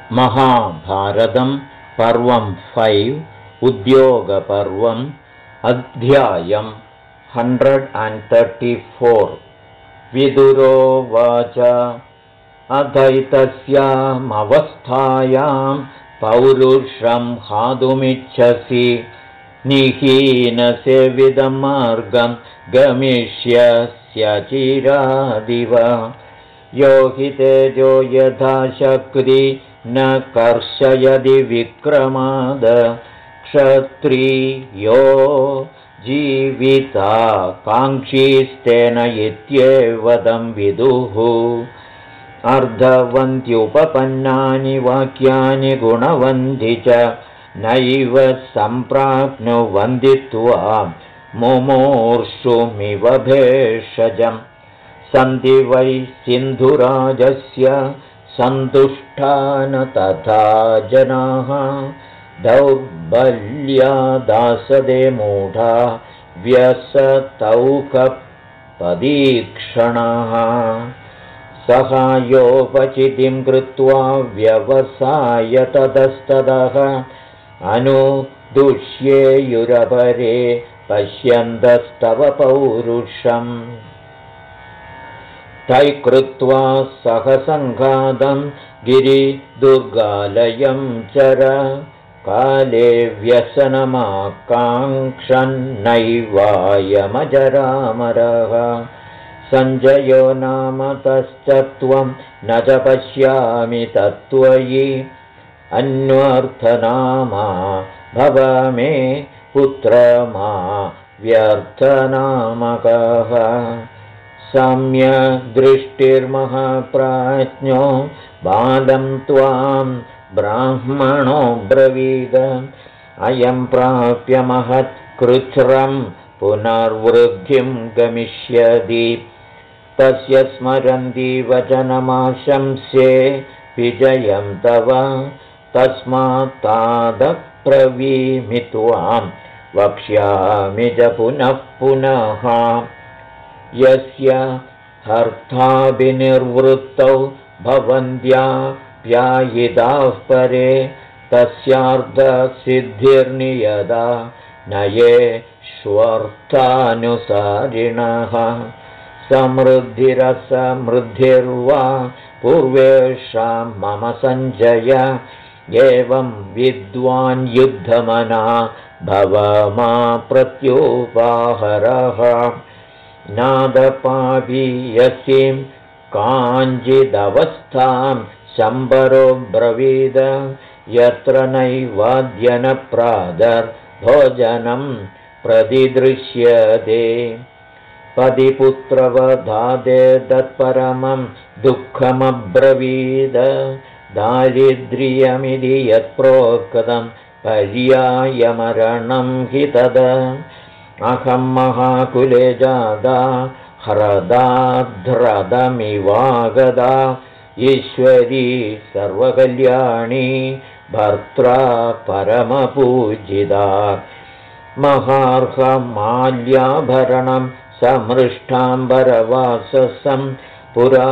महाभारतं पर्वं 5 उद्योगपर्वम् अध्यायं 134 विदुरोवाच अथैतस्यामवस्थायां पौरुषं हातुमिच्छसि निहीनसेविदं मार्गं गमिष्यस्यचिरादिव यो हि तेजो यथा शक्ति न कर्षयति विक्रमाद क्षत्रियो जीविताकाङ्क्षीस्तेन इत्येवदं विदुः अर्धवन्त्युपपन्नानि वाक्यानि गुणवन्ति च नैव सम्प्राप्नुवन्दित्वा मुमूर्षुमिव भेषजम् सन्ति वै सिन्धुराजस्य सन्तुष्टान तथा जनाः दौर्बल्यादासदे मूढा व्यसतौकपदीक्षणाः सहायोपचितिं कृत्वा व्यवसाय ततस्ततः अनुदुष्येयुरपरे पश्यन्तस्तव पौरुषम् तै कृत्वा सहसङ्घातं गिरिदुर्गालयं चर काले व्यसनमाकाङ्क्षन्नैवायमजरामरः सञ्जयो नाम तश्च त्वं न च पश्यामि तत्त्वयि अन्वर्थनामा भव मे पुत्रमा व्यर्थनामकः सम्यग्दृष्टिर्महाप्राज्ञो बालं त्वां ब्राह्मणो ब्रवीद अयं प्राप्य महत्कृच्छ्रं पुनर्वृद्धिं गमिष्यति तस्य स्मरन्ति वचनमाशंस्ये विजयं तव तस्मात्तादब्रवीमि त्वां वक्ष्यामि च पुनः पुनः यस्य हर्थाभिनिर्वृत्तौ भवन्त्याप्यायिताः परे तस्यार्थसिद्धिर्नियदा नये श्वर्थानुसारिणः समृद्धिरसमृद्धिर्वा पूर्वेषां मम सञ्जय एवं विद्वान् युद्धमना भव मा प्रत्युपाहरः नादपापीयसीं काञ्चिदवस्थां शम्बरो ब्रवीद यत्र नैवाद्यनप्रादर्भोजनं प्रतिदृश्यते पतिपुत्रवधादे तत्परमं दुःखमब्रवीद दारिद्र्यमिति यत्प्रोक्तं पर्यायमरणं हि तद अहं महाकुले जाता ह्रदाध्रदमिवागदा ईश्वरी सर्वकल्याणी भर्त्रा परमपूजिता महार्हमाल्याभरणं समृष्टाम्बरवाससं पुरा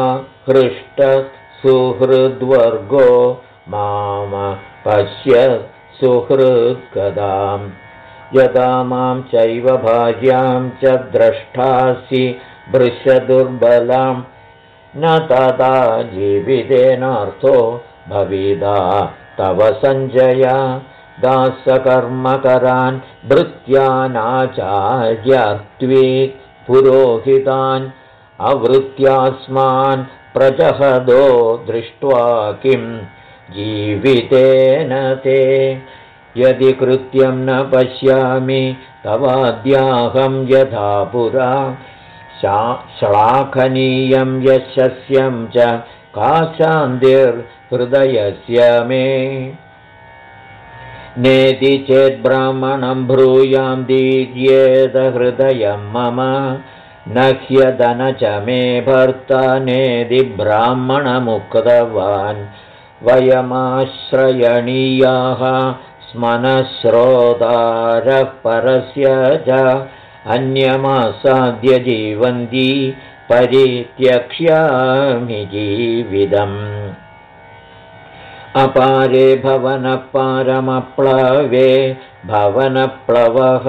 हृष्टसुहृद्वर्गो माम पश्य सुहृद्गदाम् यदा मां चैव भार्यां च द्रष्टासि भृशदुर्बलां न तदा जीवितेनार्थो भविदा तव सञ्जय दासकर्मकरान् भृत्यानाचार्यार्त्वे पुरोहितान् अवृत्यास्मान् प्रजहदो दृष्ट्वा किं जीवितेन ते यदि कृत्यं न पश्यामि तवाद्याहं यथा पुरा श्लाघनीयं यशस्यं च का शान्तिर्हृदयस्य मे नेति चेद्ब्राह्मणं ब्रूयां दीर्येत हृदयं मम न ह्यदन च मे भर्ता नेति ब्राह्मणमुक्तवान् वयमाश्रयणीयाः मनश्रोतारः परस्य च अन्यमासाद्य जीवन्ति परित्यक्ष्यामि जीवितम् अपारे भवनपारमप्लवे भवनप्लवः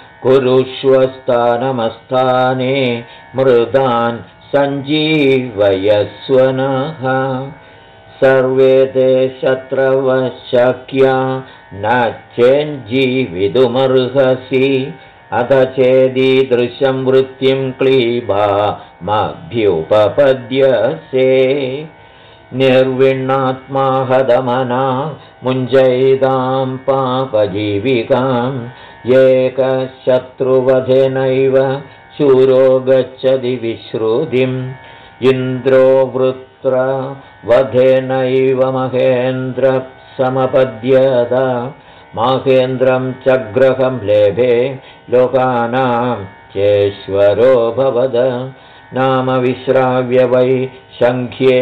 कुरुष्वस्थानमस्थाने मृदान् सञ्जीवयस्व नः सर्वे ते शत्रवः शक्या न चेञ्जीवितुमर्हसि अथ चेदीदृशं वृत्तिं क्लीबामभ्युपपद्यसे निर्विण्णात्मा हदमना मुञ्जयितां पापजीविकाम् एकशत्रुवधेनैव शूरो गच्छति विश्रुतिम् इन्द्रो वृत्रवधेनैव महेन्द्रः समपद्यत माहेन्द्रं चग्रहं लेभे लोकानां चेश्वरो भवद नाम विश्राव्य वै शङ्ख्ये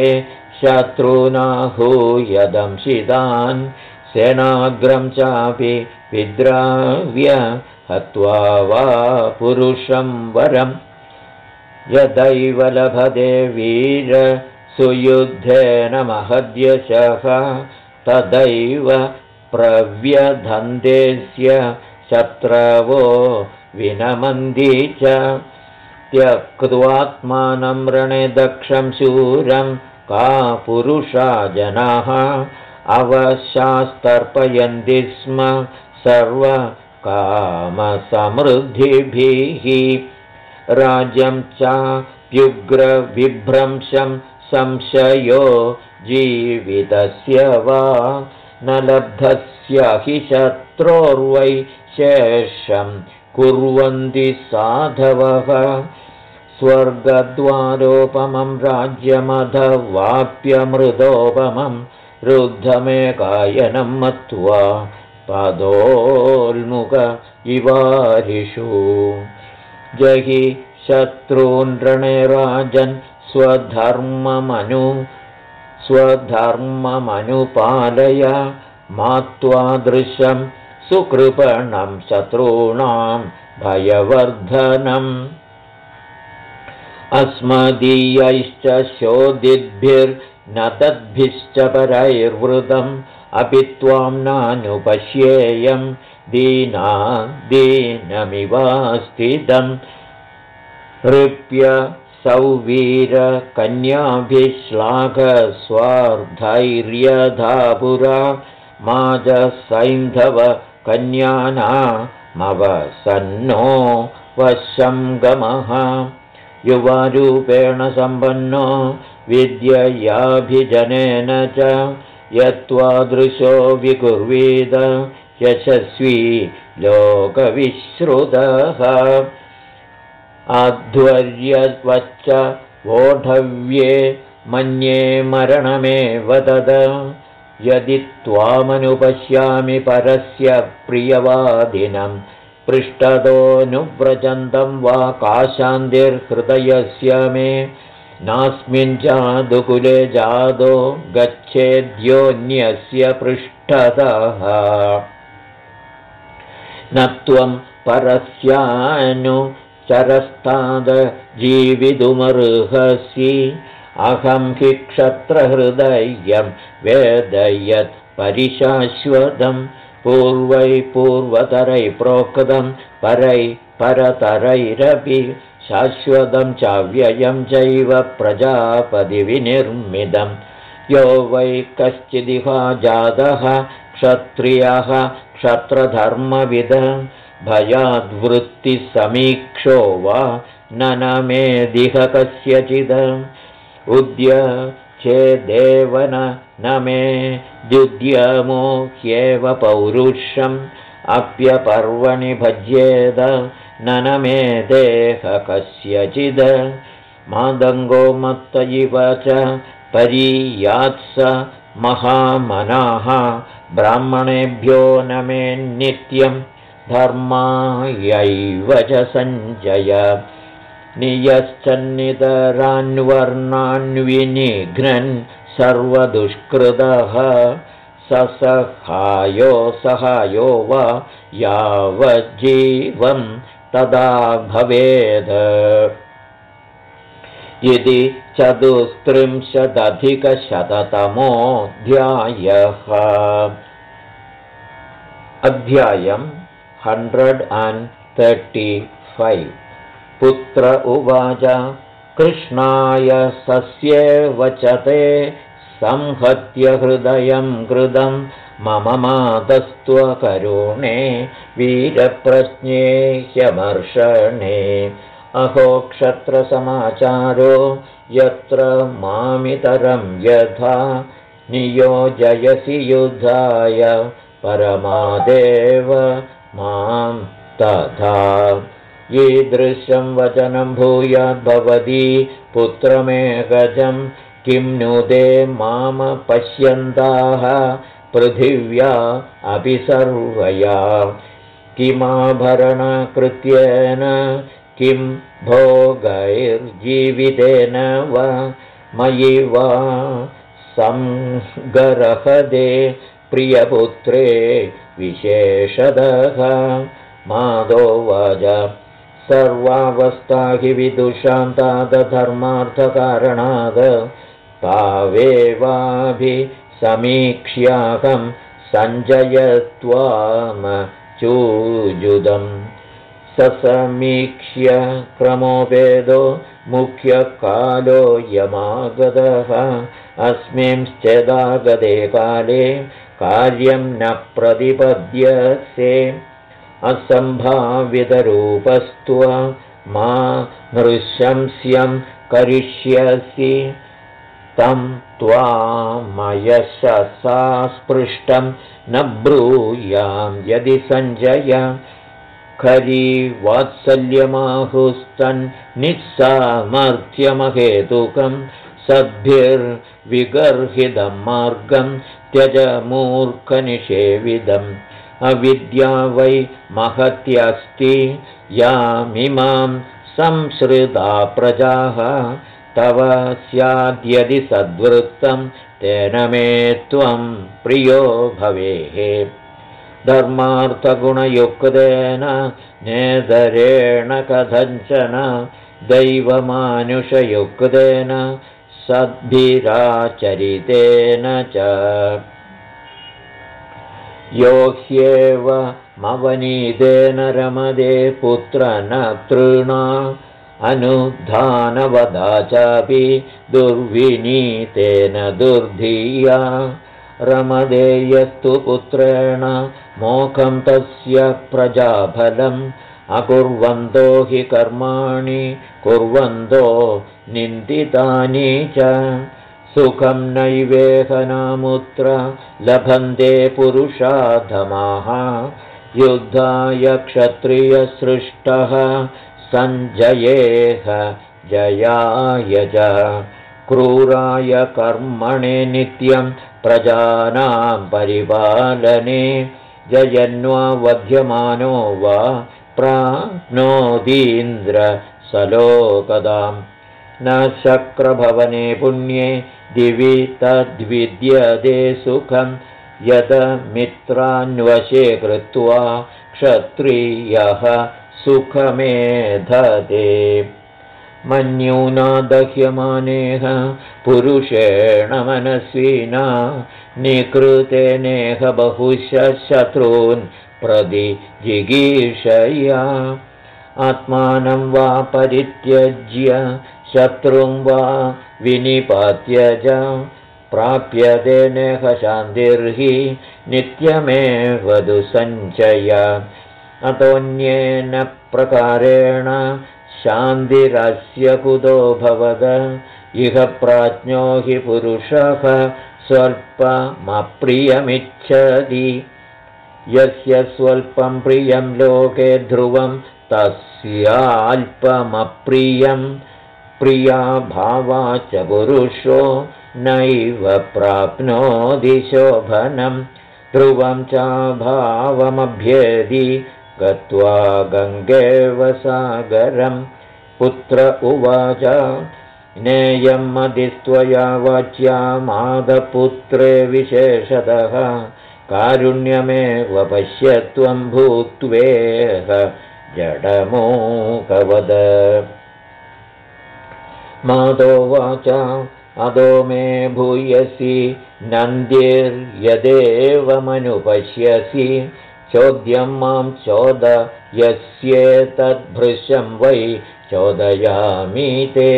शत्रूनाहूयदंशितान् सेनाग्रं चापि विद्राव्य हत्वा वा पुरुषं वरम् यदैव लभते वीर सुयुद्धेन महद्यशः तदैव प्रव्यधन्तेस्य शत्रवो विनमन्ति च त्यक्त्वात्मानं रणे दक्षं शूरं का पुरुषा जनाः अवशास्तर्पयन्ति स्म सर्वकामसमृद्धिभिः राज्यं चाप्युग्रविभ्रंशं संशयो जीवितस्य वा न लब्धस्य हि शत्रोर्वै शेषं कुर्वन्ति साधवः स्वर्गद्वारोपमं राज्यमधवाप्यमृदोपमं रुद्धमेकायनं मत्वा पदोल्मुख इवारिषु जहि शत्रून् रणे राजन् स्वधर्ममनुपालय मात्वादृशं सुकृपणं शत्रूणां भयवर्धनम् अस्मदीयैश्च शोधिद्भिर्न तद्भिश्च परैर्वृतम् अपि त्वां नानुपश्येयं दीनमिवास्थितं हृप्य सौवीरकन्याभिश्लाघस्वार्धैर्यधा माजसैन्धव कन्यानामवसन्नो वशं गमः युवारूपेण सम्पन्नो विद्ययाभिजनेन च यत्त्वादृशो विकुर्वीद यशस्वी लोकविश्रुतः अध्वर्यवच्च वोढव्ये मन्ये मरणमेव तद यदि त्वामनुपश्यामि परस्य प्रियवादिनं पृष्ठतोऽनुव्रजन्तं वा काशान्तिर्हृदयस्य मे नास्मिन् जादुकुले जादो गच्छेद्योऽन्यस्य पृष्ठतः न त्वं परस्यानुचरस्ताद जीवितुमर्हसि अहं हि क्षत्रहृदयं वेदयत् परिशाश्वतं पूर्वतरैः प्रोक्तं परतरैरपि शाश्वतं चाव्ययं चैव प्रजापतिविनिर्मितं यो वै कश्चिदिहा जातः क्षत्रियः क्षत्रधर्मविद भयाद्वृत्तिसमीक्षो वा ननमेदिह कस्यचिद उद्यचेदेव न मे द्युद्यमो ह्येव पौरुषम् अप्यपर्वणि भज्येद ननमे देह कस्यचिद मादङ्गो मत्त इव च परीयात्स महामनाः ब्राह्मणेभ्यो न मे नित्यं धर्मायैव च सञ्जय नियश्चन्नितरान्वर्णान्विनिघ्नन् सर्वदुष्कृतः सहायो वा यावज्जीवं तदा भवेद् इति 34,100तमोऽध्यायः। अध्यायं 135। पुत्र उवाच कृष्णाय सस्ये वचते संहत्य हृदयं कृतं मम मातस्त्वकरुणे वीरप्रज्ञे ह्यमर्षणे अहो क्षत्रसमाचारो यत्र मामितरं यथा नियोजयसि युद्धाय परमादेव मां तथा ईदृशं वचनं भूयाद्भवती पुत्रमेकजं किं नुदे माम पश्यन्ताः पृथिव्या अपि सर्वया किमाभरणकृत्येन किं भोगैर्जीवितेन वा मयि वा संगरहदे प्रियपुत्रे विशेषतः माधोवाच सर्वावस्था हि विदुषां तादधर्मार्थकारणात् तावेवाभिसमीक्ष्याकं सञ्जयत्वामचूजुदम् ससमीक्ष्य क्रमोपेदो मुख्यकालो यमागतः अस्मिंश्चेदागते काले कार्यं न प्रतिपद्यसे असम्भावितरूपस्त्व मा नृशंस्यं करिष्यसि तं त्वामयशसा स्पृष्टं न ब्रूयां यदि सञ्जय खरीवात्सल्यमाहुस्तन्निस्सामर्थ्यमहेतुकं सद्भिर्विगर्हितं मार्गं त्यज मूर्खनिषेविदम् अविद्या वै महत्यस्ति यामिमां संसृता प्रजाः तव स्याद्यदि सद्वृत्तं तेन मे त्वं प्रियो भवेः धर्मार्थगुणयुक्तेन नेदरेण कथञ्चन दैवमानुषयुक्तेन सद्भिराचरितेन च यो ह्येव मवनीदेन रमदे पुत्रनतॄणा अनुधानवदाचापि दुर्विनीतेन दुर्धिया रमदे यस्तु पुत्रेण मोखं तस्य प्रजाफलम् अकुर्वन्तो हि कर्माणि कुर्वन्तो निन्दितानि च सुखं नैवेहनामुत्र लभन्ते पुरुषाधमाः युद्धाय क्षत्रियसृष्टः सञ्जयेह जयाय च क्रूराय कर्मणे नित्यं प्रजानां परिपालने जयन्वा वध्यमानो वा प्राप्नोतीन्द्रसलोकदाम् न शक्रभवने पुण्ये दिवि तद्विद्यते सुखं यद मित्रान्वशे कृत्वा क्षत्रियः सुखमेधते मन्यूना दह्यमानेह पुरुषेण मनस्विना निकृतेनेह बहुशः शत्रून् प्रति जिगीषया आत्मानं वा परित्यज्य शत्रुं वा विनिपात्य च प्राप्यते नेह शान्तिर्हि नित्यमेव दुसञ्चय अतोऽन्येन प्रकारेण शान्तिरस्य कुतो भवद इह प्राज्ञो हि पुरुषः स्वल्पमप्रियमिच्छति यस्य स्वल्पं प्रियं लोके ध्रुवं तस्याल्पमप्रियं प्रिया भावा च पुरुषो नैव प्राप्नोति शोभनं ध्रुवं च भावमभ्येदि गत्वा गङ्गेव सागरं पुत्र उवाच नेयं मदिस्त्वया वाच्या माधपुत्रे विशेषतः कारुण्यमेव पश्य त्वं भूत्वेह जडमोकवद मातोवाच अदो मे भूयसि नन्दिर्यदेवमनुपश्यसि चोद्यं मां चोदयस्येतद्भृशं वै चोदयामि ते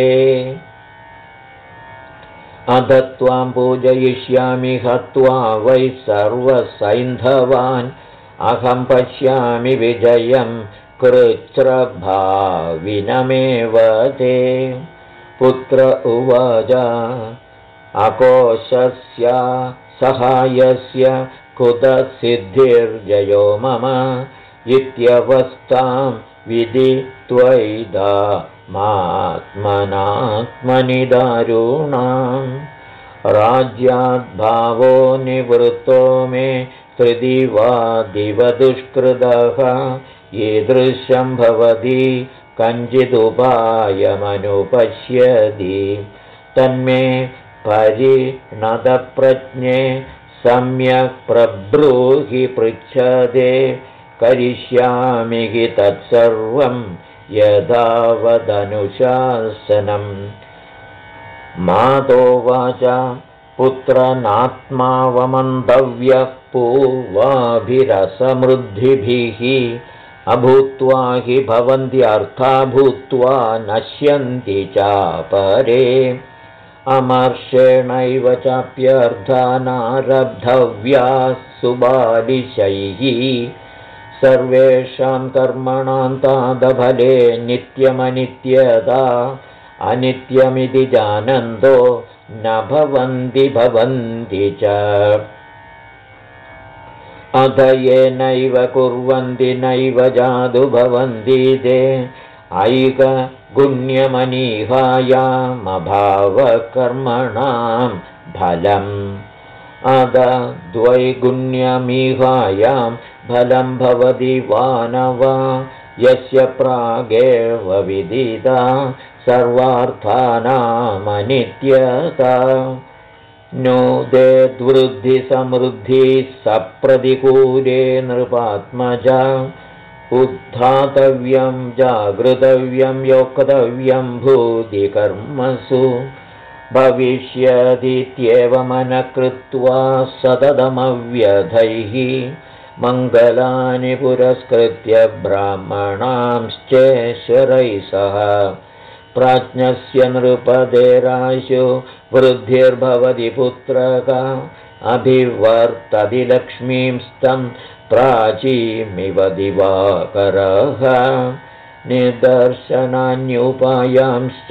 अध त्वां पूजयिष्यामि हत्वा वै सर्वसैन्धवान् अहं पश्यामि विजयं कृच्छ्रभाविनमेव ते पुत्र उवाच अकोशस्य सहायस्य कुतसिद्धिर्जयो मम इत्यवस्थां विदित्वैदा मात्मनात्मनि दारुणां राज्याद्भावो निवृत्तो मे हृदि वा दिवदुष्कृतः ईदृशं भवति कञ्चिदुपायमनुपश्यति तन्मे परिणतप्रज्ञे सम्यक् प्रब्रूहि पृच्छते करिष्यामि हि तत्सर्वं यदावदनुशासनम् मातोवाच पुत्रनात्मावमन्तव्यः पूर्वाभिरसमृद्धिभिः अभूत्वा हि भवन्त्यर्था भूत्वा नश्यन्ति चापरे अमर्षेणैव चाप्यर्था नारब्धव्याः सुबालिशैः सर्वेषां कर्मणां तादफले नित्यमनित्यता अनित्यमिति जानन्तो न भवन्ति च अथ ये नैव कुर्वन्ति नैव जादु भवन्ति ते ऐकगुण्यमनीहायामभावकर्मणां फलम् अद द्वैगुण्यमीहायां फलं भवति वानव यस्य प्रागेव विदिता सर्वार्थानामनित्यता नोदेद्वृद्धिसमृद्धिः सप्रतिकूले नृपात्मजा उद्धातव्यं जागृतव्यं योक्तव्यं भूतिकर्मसु भविष्यतीत्येवमनः कृत्वा सततमव्यधैः मङ्गलानि पुरस्कृत्य ब्राह्मणांश्चेश्वरैः सह प्राज्ञस्य नृपतेराशु वृद्धिर्भवति पुत्रक अभिवर्तति लक्ष्मींस्तं प्राचीमिव दिवाकरः निदर्शनान्युपायांश्च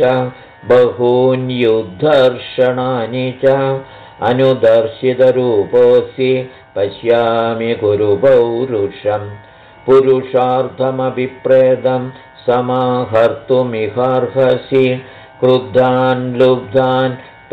बहून्युद्धर्षणानि च अनुदर्शितरूपोऽसि पश्यामि कुरु पौरुषं पुरुषार्थमभिप्रेतं समाहर्तुमिहार्हसि क्रुद्धान् लुब्धान्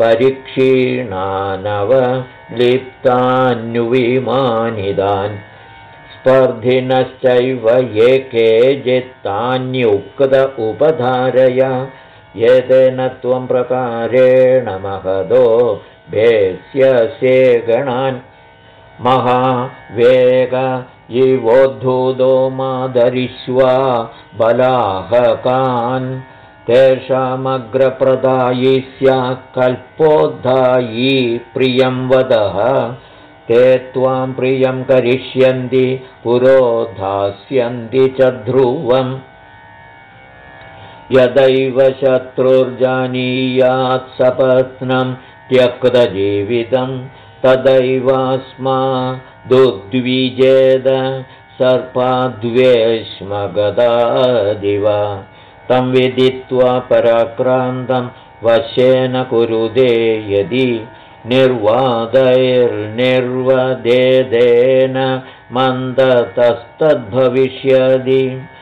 परीक्षीणानवलिप्तान्विमानिदान् स्पर्धिनश्चैव ये केचित्तान्युक्त उपधारय एतेन त्वं प्रकारेण महदो भेष्यसे गणान् महावेग इवोद्धूतो मादरिष्वा बलाहकान् तेषामग्रप्रदायी स्यात् कल्पोद्धायी प्रियं वदः ते त्वां प्रियं करिष्यन्ति पुरोधास्यन्ति च ध्रुवम् यदैव शत्रुर्जानीयात् सपत्नं त्यक्तजीवितं तदैवास्मादुद्विजेद सर्पाद्वेष्मगदादिव तं विदित्वा पराक्रान्तं वशेन कुरुदे यदि निर्वादैर्निर्वदेदेन मन्दतस्तद्भविष्यति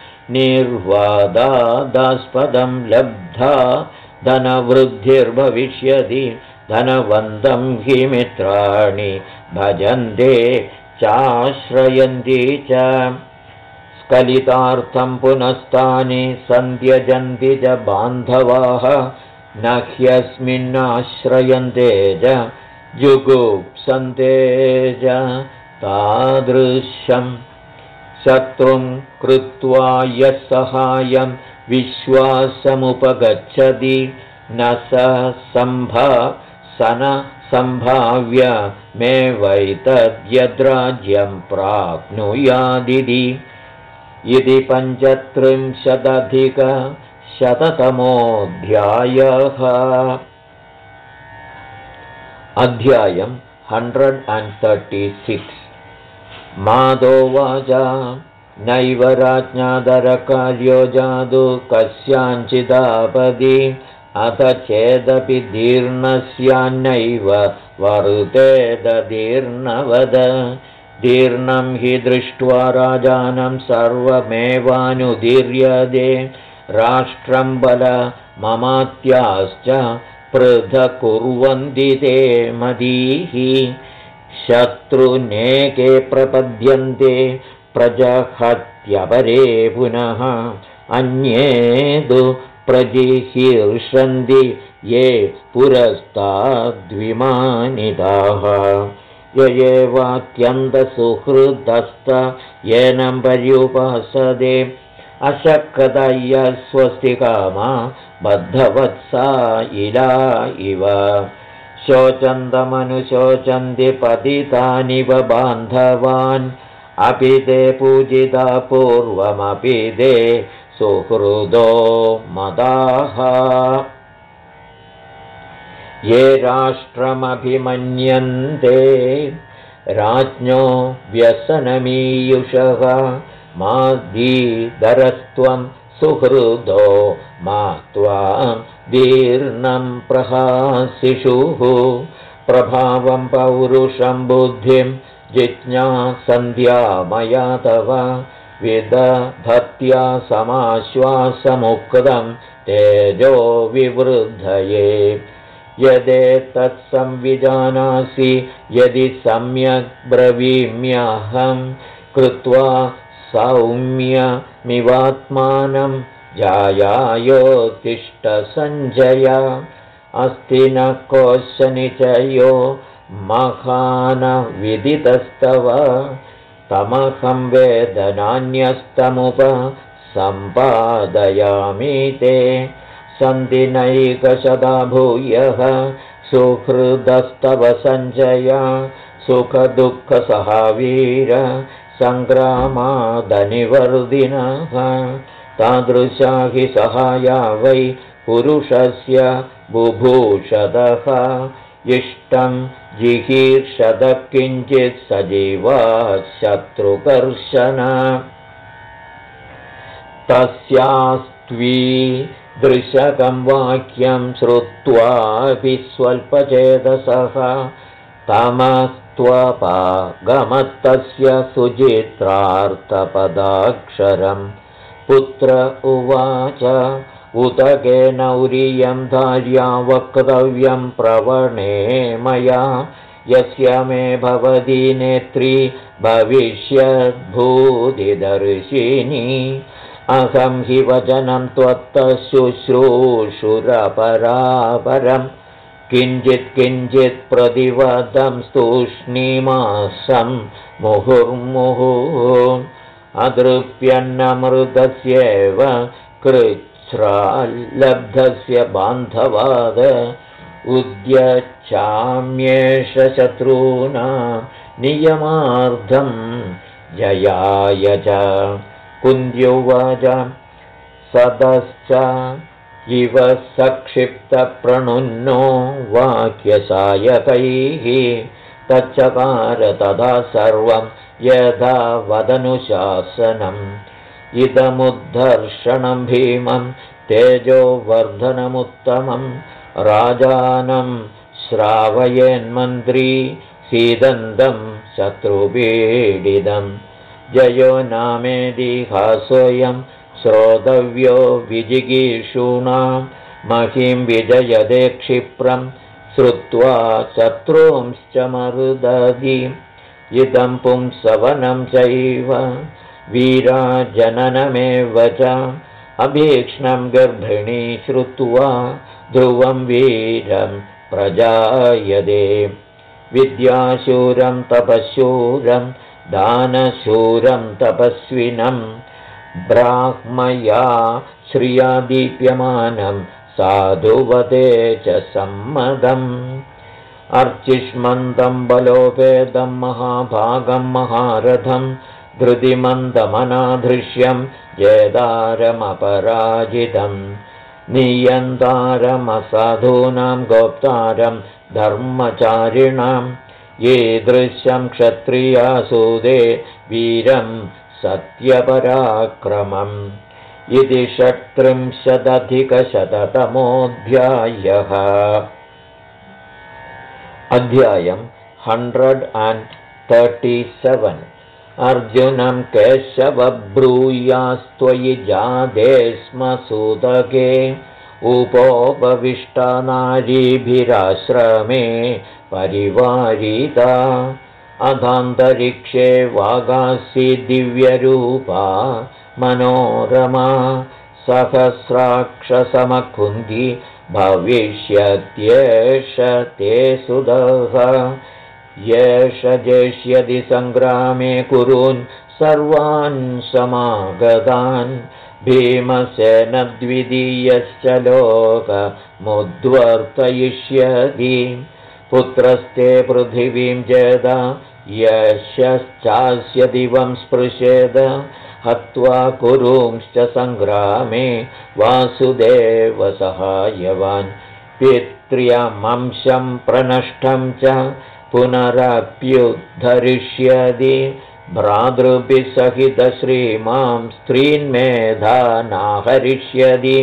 निर्वादादास्पदं लब्धा धनवृद्धिर्भविष्यति धनवन्तं हि मित्राणि भजन्ते चाश्रयन्ति च स्खलितार्थं पुनस्तानि सन्त्यजन्ति च बान्धवाः न ह्यस्मिन्नाश्रयन्ते च जुगुप्सन्ते च तादृशम् शत्रुं कृत्वा यः सहायं विश्वासमुपगच्छति न सम्भाव्य मे वैतद्यद्राज्यं प्राप्नुयादिति। इति 35-शततमोऽध्यायः। अध्यायं 136। माधोवाच नैव राज्ञादरकार्यो जादु कस्याञ्चिदापदि अथ चेदपि दीर्णस्यान्नैव वरुतेददीर्णवद। दीर्णं हि दृष्ट्वा राजानं सर्वमेवानुदीर्यते राष्ट्रं बलममात्याश्च पृथक्कुर्वन्ति ते मदीः। शत्रुनेके प्रपद्यन्ते प्रजहत्यपरे पुनः अन्ये तु प्रजिहीर्षन्ति ये पुरस्ताद्विमानिताः। य एवात्यन्तसुहृदस्त येनं पर्युपासते अशक्तय स्वस्तिकामा बद्धवत्सा इला इव। शोचन्तमनुशोचन्ति पतितानिव बान्धवान् अपि ते पूजिता पूर्वमपि ते सुहृदो मदाः। ये राष्ट्रमभिमन्यन्ते राज्ञो व्यसनमीयुषः मादीदरस्त्वं सुहृदो मा त्वां दीर्णं प्रहासिषुः। प्रभावं पौरुषं बुद्धिं जिज्ञासन्ध्या मया तव विदधत्या समाश्वासमुक्तं तेजो विवृद्धये। यदेतत्संविजानासि यदि सम्यक् ब्रवीम्यहं कृत्वा सौम्यमिवात्मानं जायायोत्तिष्ठ सञ्जय। अस्ति न कोशनिचयो महानविदितस्तव तमहं वेदनान्यस्तमुपसम्पादयामि ते। सन्ति नैकशता भूयः सुहृदस्तव सञ्जय सुखदुःखसहावीर सङ्ग्रामादनिवर्धिनः। तादृशा हि सहाया वै पुरुषस्य बुभूषदः। इष्टं जिहीर्षदः किञ्चित् सजीवा शत्रुकर्षण। तस्यास्त्वी दृशकं वाक्यं श्रुत्वापि स्वल्पचेतसः तमस्त्वपागमत्तस्य सुचित्रार्थपदाक्षरम्। पुत्र उवाच उदकेन उरियं धार्या वक्तव्यं प्रवणे मया यस्य मे भवती नेत्री भविष्यद्भूतिदर्शिनी। अहं हि वचनं त्वत्तः शुश्रूषुरपरापरं किञ्चित् किञ्चित् प्रतिवदं स्तूष्णीमासं मुहुर्मुहुः। अदृप्यन्नमृतस्येव कृच्छ्राल्लब्धस्य बान्धवाद उद्यच्छाम्येष शत्रूणां नियमार्थं जयाय च। कुन्त्युवाच सदश्च इव सक्षिप्तप्रणुन्नो वाक्यसायकैः तच्चकार तथा सर्वं यथा वदनुशासनम्। इदमुद्धर्षणं भीमं तेजोवर्धनमुत्तमं राजानं श्रावयेन्मन्त्री सीदन्तं शत्रुपीडितम्। जयो नामेदिहासोऽयं श्रोतव्यो विजिगीषूणां महीं विजयदे क्षिप्रं श्रुत्वा शत्रूंश्च मरुदधि। इदं पुंसवनं चैव वीराजननमेव च अभीक्ष्णं गर्भिणी श्रुत्वा ध्रुवं वीरं प्रजायते। विद्याशूरं तपःशूरं दानशूरं तपस्विनं ब्राह्मया श्रिया दीप्यमानं साधुवदे च सम्मदम् अर्चिष्मन्दं बलोपेदं महाभागं महारथं धृतिमन्दमनाधृश्यं जेदारमपराजितं नियन्तारमसाधूनां गोप्तारं धर्मचारिणां ईदृशं क्षत्रियासूदे वीरं सत्यपराक्रमम् इति 36अधिकशततमोऽध्यायः। अध्यायं 137। अर्जुनं केशवब्रूयास्त्वयि जादे स्म सूतके उपोपविष्टा नारीभिराश्रमे परिवारिता अधान्तरिक्षे वागासि दिव्यरूपा मनोरमा सहस्राक्षसमकुन्दी भविष्यत्येष ते सुदः येष जेष्यति सङ्ग्रामे कुरून् सर्वान् समागतान् भीमसेनद्वितीयश्च लोकमुद्वर्तयिष्यति पुत्रस्ते पृथिवीं जेदा यशश्चास्य दिवं स्पृशेद हत्वा कुरूंश्च सङ्ग्रामे वासुदेवसहायवान् पित्र्यमंशं प्रनष्टं च पुनरप्युद्धरिष्यति भ्रातृभिः सहितश्रीमां स्त्रीन्मेधा नाहरिष्यति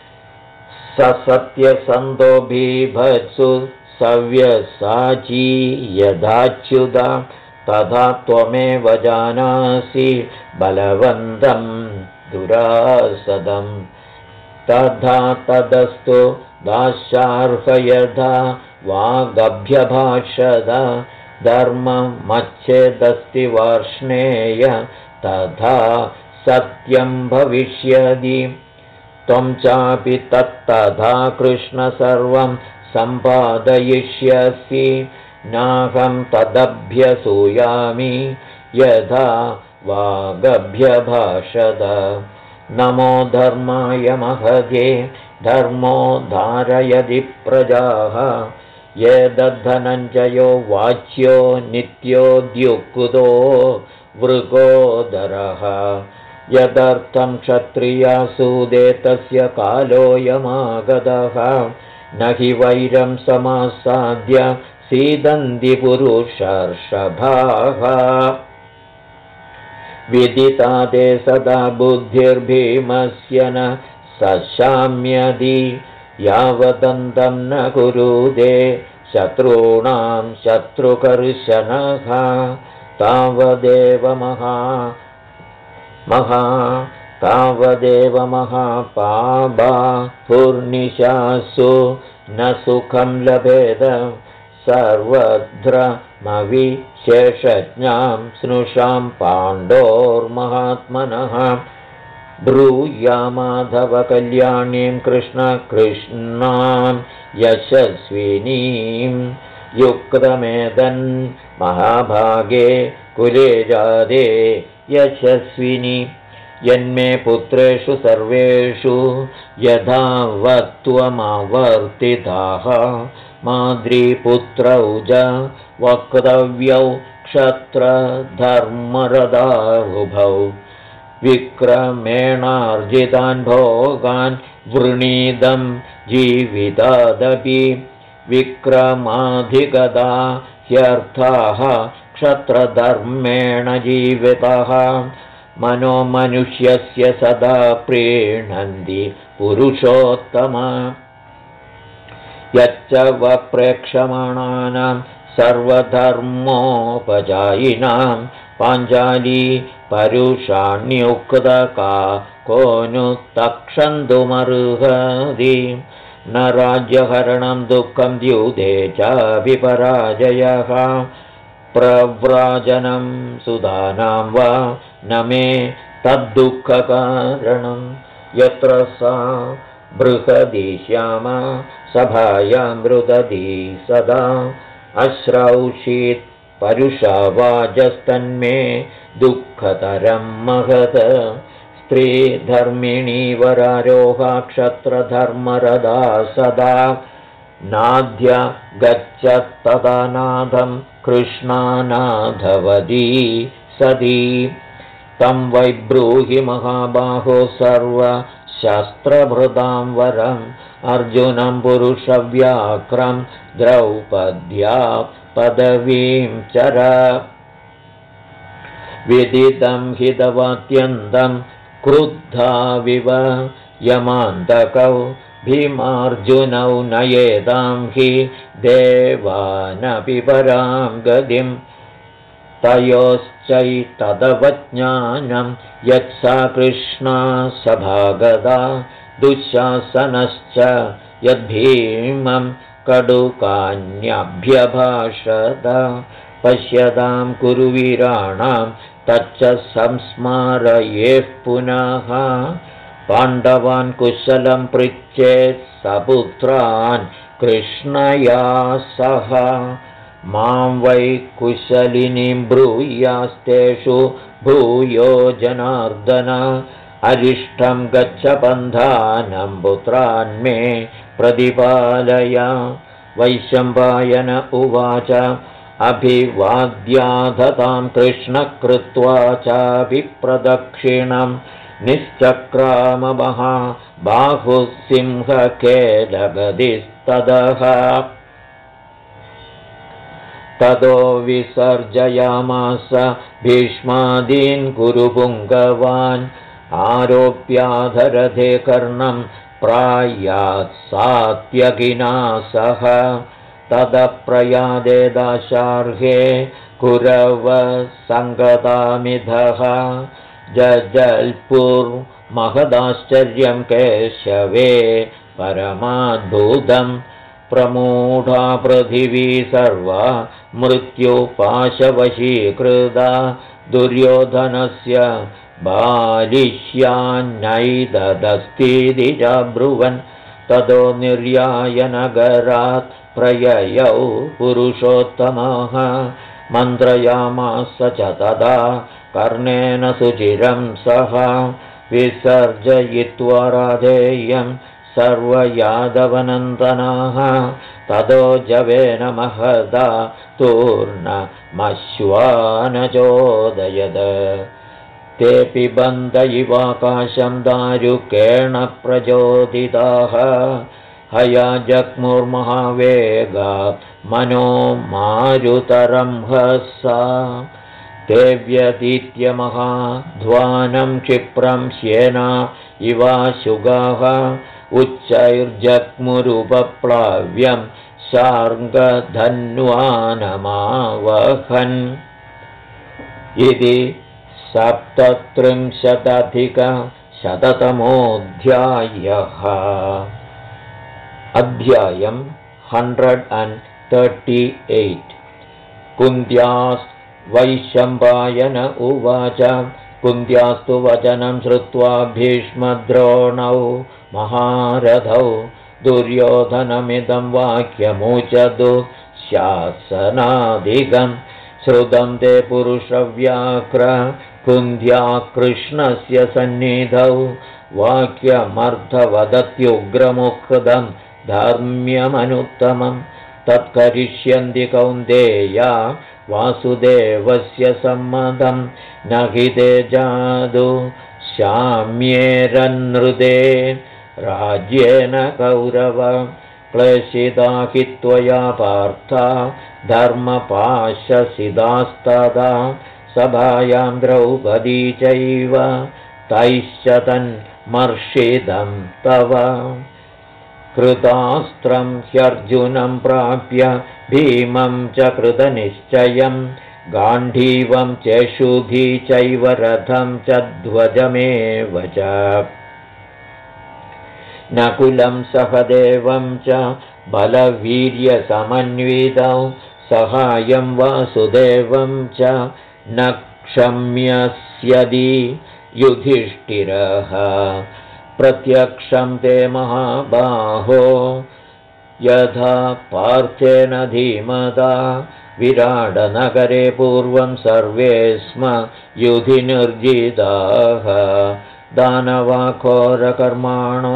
ससत्यसन्तो बिभत्सु सव्यसाची यदाच्युता तथा त्वमेव जानासि बलवन्तं दुरासदं तथा तदस्तु दास्यार्हयथा वागभ्यभाषद धर्ममच्छेदस्ति वार्ष्णेय तथा सत्यं भविष्यति त्वं चापि तत्तथा कृष्ण सर्वं सम्पादयिष्यसि नाहं तदभ्यसूयामि यथा वागभ्यभाषद नमो धर्माय महगे धर्मो धारयति प्रजाः ये दद्धनञ्जयो वाच्यो नित्योद्युक्तो वृकोदरः यदर्थं क्षत्रियासूदे तस्य कालोऽयमागतः न हि वैरं समासाद्य सीदन्ति पुरुषर्षभाः विदिता ते सदा बुद्धिर्भीमस्य न सशाम्यदि यावदन्तं न कुरुते शत्रूणां शत्रुकर्षणः तावदेव महापाबा पूर्निशासु न सुखं लभेद सर्वद्रमविशेषज्ञां स्नुषां पाण्डोर्महात्मनः ब्रूयामाधव कल्याणीं कृष्णां यशस्विनीं युक्तमेदन् महाभागे कुले जादे यशस्विनी यन्मे पुत्रेषु सर्वेषु यथावत्त्वमवर्तिताः माद्रीपुत्रौ च वक्तव्यौ क्षत्रधर्मरदाहुभौ विक्रमेणार्जितान् भोगान् वृणीदं जीवितादपि विक्रमाधिगता ह्यर्थाः क्षत्रधर्मेण जीवितः मनोमनुष्यस्य सदा प्रीणन्ति पुरुषोत्तम यच्च वप्रेक्षमाणानां सर्वधर्मोपजायिनां पाञ्चाली परुषाण्युक्तका को नु तक्षन्तुमर्हति न राज्यहरणं दुःखं द्यूते चाभिपराजयः प्रव्राजनं सुधानां वा न मे तद्दुःखकारणं यत्र सा बृहदी श्यामा सभायां रुदती सदा अश्रौषीत् परुषा वाजस्तन्मे दुःखतरं महत् स्त्रीधर्मिणी वरारोहा क्षत्रधर्मरदा सदा नाद्य गच्छत्तदा नाथं कृष्णानाथवदी सदी तं वै ब्रूहि महाबाहो सर्वशस्त्रभृतां वरम् अर्जुनं पुरुषव्याक्रं द्रौपद्या पदवीं चर विदितं हितवात्यन्तं क्रुद्धाविव यमान्तकौ भीमार्जुनौ नयेतां हि देवानपि परां गतिं तयोश्चैतदवज्ञानं यत्सा कृष्णा सभागदा दुःशासनश्च यद्भीमं कटुकान्यभ्यभाषत पश्यतां कुरुवीराणां तच्च संस्मारयेः पुनः पाण्डवान् कुशलं पृच्छेत् सपुत्रान् कृष्णया सह मां वै कुशलिनीं ब्रूयास्तेषु भूयो जनार्दन अरिष्टं गच्छ बन्धानं पुत्रान् मे प्रतिपालय वैशम्पायन उवाच अभिवाद्याधतां कृष्णः कृत्वा चाभिप्रदक्षिणं निश्चक्रामबाहुः सिंहकेलगदिस्ततः ततो विसर्जयामास भीष्मादीन् कुरुपुङ्गवान् आरोप्याधरथे कर्णं प्रायात् सात्यकिना सह ततः प्रयादे दाशार्हे कुरवसङ्गतामिधः जजल्पुर्महदाश्चर्यं केशवे परमाद्भुतं प्रमूढा पृथिवी सर्वा मृत्युपाशवशीकृता दुर्योधनस्य बालिष्यान्नैददस्तीति चाब्रुवन् ततो निर्यायनगरात् प्रययौ पुरुषोत्तमः मन्त्रयामास च तदा कर्णेन सुचिरं सह विसर्जयित्वा राधेयं सर्वयादवनन्दनाः ततो जवेन महदा तूर्णमश्वानचोदयद तेऽपि बन्ध इवाकाशं दारुकेण प्रचोदिताः हया जग्मुर्महावेगा मनो मारुतरं हसा देव्यतीत्य महाध्वानं क्षिप्रं श्येना इवाशुगाः उच्चैर्जग्मुरुपप्लाव्यं शार्ङ्गधन्वानमावहन् इति 37अधिकशततमोऽध्यायः अध्यायं 138 कुन्त्यास् वैशम्पायन उवाच कुन्त्यास्तु वचनं श्रुत्वा भीष्मद्रोणौ महारथौ दुर्योधनमिदं वाक्यमुचतु शासनादिकं श्रुतं ते पुरुषव्याघ्र कुन्त्या कृष्णस्य सन्निधौ वाक्यमर्थवदत्युग्रमुक्तं धर्म्यमनुत्तमं तत्करिष्यन्ति कौन्तेया वासुदेवस्य सम्मतं न हि ते जादु शाम्येरनृते राज्येन कौरव क्लेशिता हि त्वया पार्था धर्मपाशसिदास्तदा सभायां द्रौपदी चैव तैश्च तन्मर्षिदं तव कृतास्त्रं ह्यर्जुनं प्राप्य भीमं च कृतनिश्चयं गाण्डीवं चेषुधी चैव रथं च ध्वजमेव च नकुलं सहदेवं च बलवीर्यसमन्वितौ सहायं वासुदेवं च न क्षम्यस्यदि युधिष्ठिरः प्रत्यक्षं ते महाबाहो यथा पार्थेन धीमता विराटनगरे पूर्वं सर्वे स्म युधिनिर्जिताः दानवाघोरकर्माणो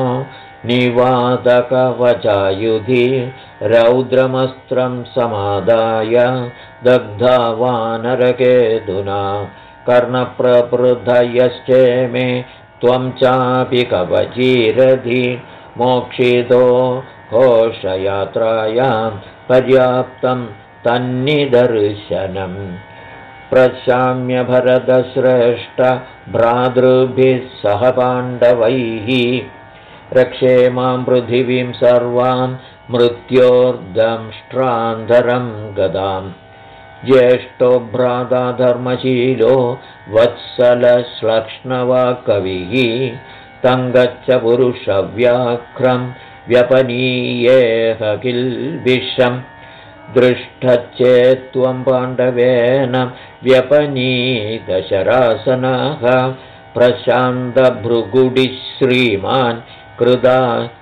निवादकवचायुधि रौद्रमस्त्रं समादाय दग्धा वानरकेतुना कर्णप्रपृधयश्चेमे त्वं चापि कवचीरधि मोक्षितो घोषयात्रायां पर्याप्तं तन्निदर्शनम् प्रशाम्य भरतश्रेष्ठ भ्रातृभिः सह पाण्डवैः रक्षे मां पृथिवीं सर्वां मृत्योर्दंष्ट्रान्धरं गदाम् ज्येष्ठो भ्राता धर्मशीलो वत्सलश्लक्ष्णवाकविः तङ्गच्च पुरुषव्याघ्रं व्यपनीयेह किल्बिषम् दृष्टश्चेत्त्वं पाण्डवेन व्यपनीतशरासनः प्रशान्तभृगुडिः श्रीमान् कृता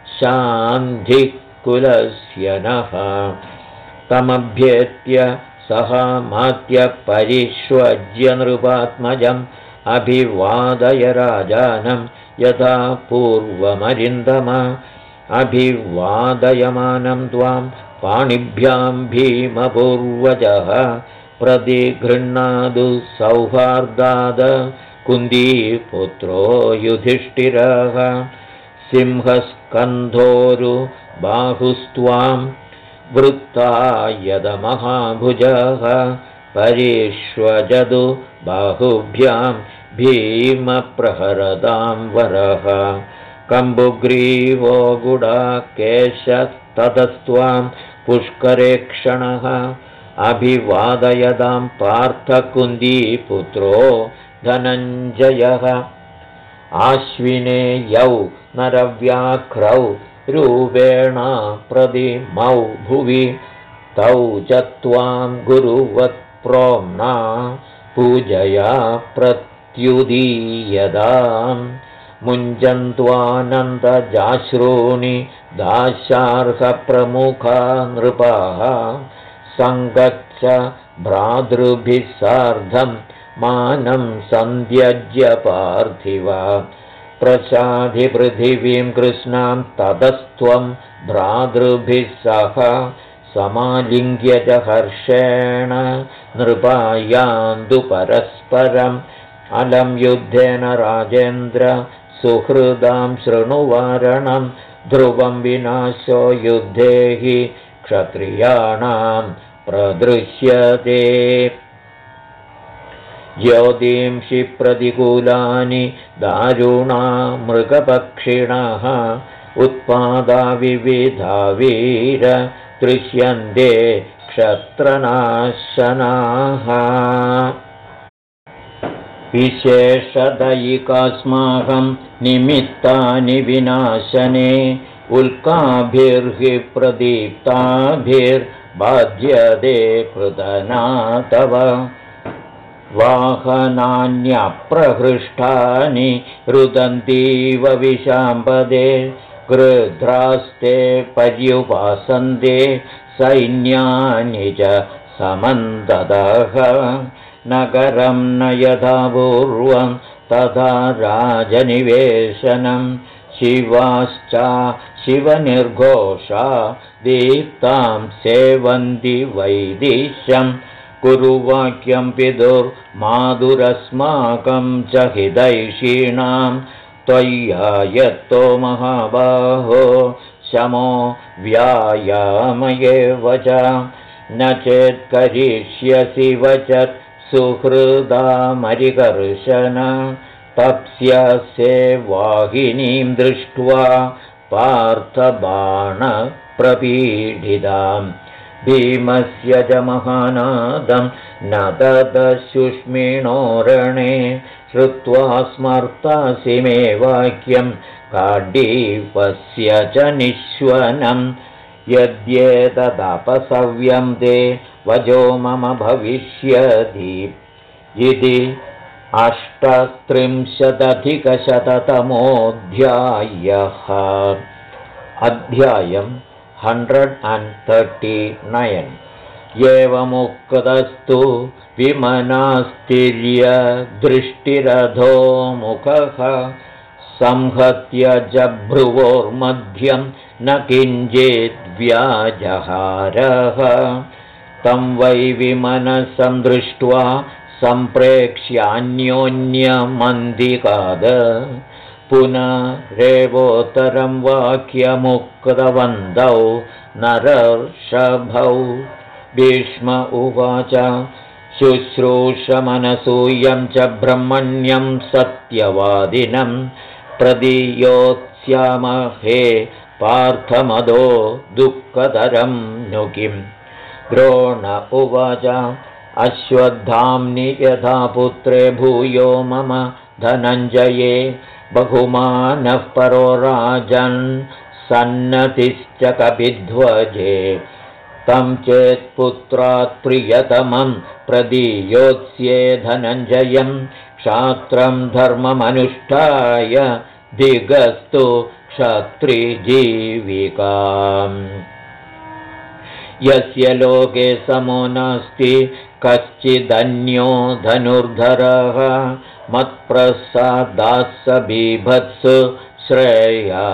शान्धिकुलस्य नः तमभ्येत्य सहामात्य परिष्वज्य नृपात्मजम् अभिवादय राजानं यथा पूर्वमरिन्दम अभिवादयमानं त्वां पाणिभ्यां भीमपूर्वजः प्रतिगृह्णादु सौहार्दाद कुन्दीपुत्रो युधिष्ठिरः सिंहस्कन्धोरुबाहुस्त्वां वृत्तायदमहाभुजः परिष्वजदु बाहुभ्यां भीमप्रहरदां वरः कम्बुग्रीवो गुडाकेशस्ततस्त्वां पुष्करेक्षणः अभिवादयदां पार्थकुन्दीपुत्रो धनञ्जयः आश्विनेयौ नरव्याघ्रौ रूपेण प्रतिमौ भुवि तौ च त्वां गुरुवत्प्रोम्ना पूजया प्रत्युदीयदां मुञ्जन्त्वानन्दजाश्रूणि दाशार्हप्रमुखा नृपाः सङ्गच्छ भ्रातृभिः सार्धं मानं सन्त्यज्य पार्थिव प्रसाधिपृथिवीं कृष्णां ततस्त्वं भ्रातृभिः सह समालिङ्ग्य च हर्षेण नृपायान्तु परस्परम् अलं युद्धेन राजेन्द्र सुहृदां शृणुवारणं ध्रुवं विनाशो युद्धे हि क्षत्रियाणां प्रदृश्यते ज्योतिंषि प्रतिकूलानि दारुणा मृगपक्षिणः उत्पादा विविधा वीर दृश्यन्ते क्षत्रनाशनाः विशेषदयिकास्माकं निमित्तानि विनाशने उल्काभिर्हि प्रदीप्ताभिर्बाध्यते पृतना तव वाहनान्यप्रहृष्टानि रुदन्तीव विशाम्पदे गृध्रास्ते पर्युपासन्ते सैन्यानि च समन्ततः नगरं न यथा पूर्वं तथा राजनिवेशनं शिवाश्च शिवनिर्घोषा दीप्तां सेवन्ति वैदिश्यं कुरुवाक्यं पितुर्माधुरस्माकं च हितैषीणां त्वय्यायत्तो महाबाहो शमो व्यायामयेव च न चेत् करिष्यसि वचत् सुहृदामरिकर्षण तप्स्यसे वाहिनीं दृष्ट्वा पार्थबाणप्रपीडिताम् भीमस्य च महानादं न तदशुष्मिणोरणे श्रुत्वा स्मर्तासि मे वाक्यं काण्डीवस्य च निःश्वनं यद्येतदपसव्यं ते वजो मम भविष्यति इति 38अधिकशततमोऽध्यायः अध्यायं 139 एवमुक्तस्तु विमनास्तिर्य दृष्टिरधो मुखः संहत्य जभ्रुवोर्मध्यं न किञ्चिद्व्याजहारः तं वै विमनसं दृष्ट्वा सम्प्रेक्ष्यान्योन्यमन्दिकाद पुनरेवोत्तरं वाक्यमुक्तवन्तौ नरर्षभौ भीष्म उवाच शुश्रूषमनसूयं च ब्रह्मण्यं सत्यवादिनं प्रदीयोत्स्यामहे पार्थमदो दुःखतरं नु किम् द्रोण उवाच अश्वत्थाम्नि यथा पुत्रे भूयो मम धनञ्जये बहुमानः परो राजन् सन्नतिश्च कपिध्वजे तं चेत्पुत्रात् प्रियतमं प्रदीयोत्स्ये धनञ्जयं क्षात्रं धर्ममनुष्ठाय दिगस्तु क्षत्रिजीविकाम् यस्य लोके समो नास्ति कश्चिदन्यो धनुर्धरः मत्प्रसादात्स बीभत्सु श्रेया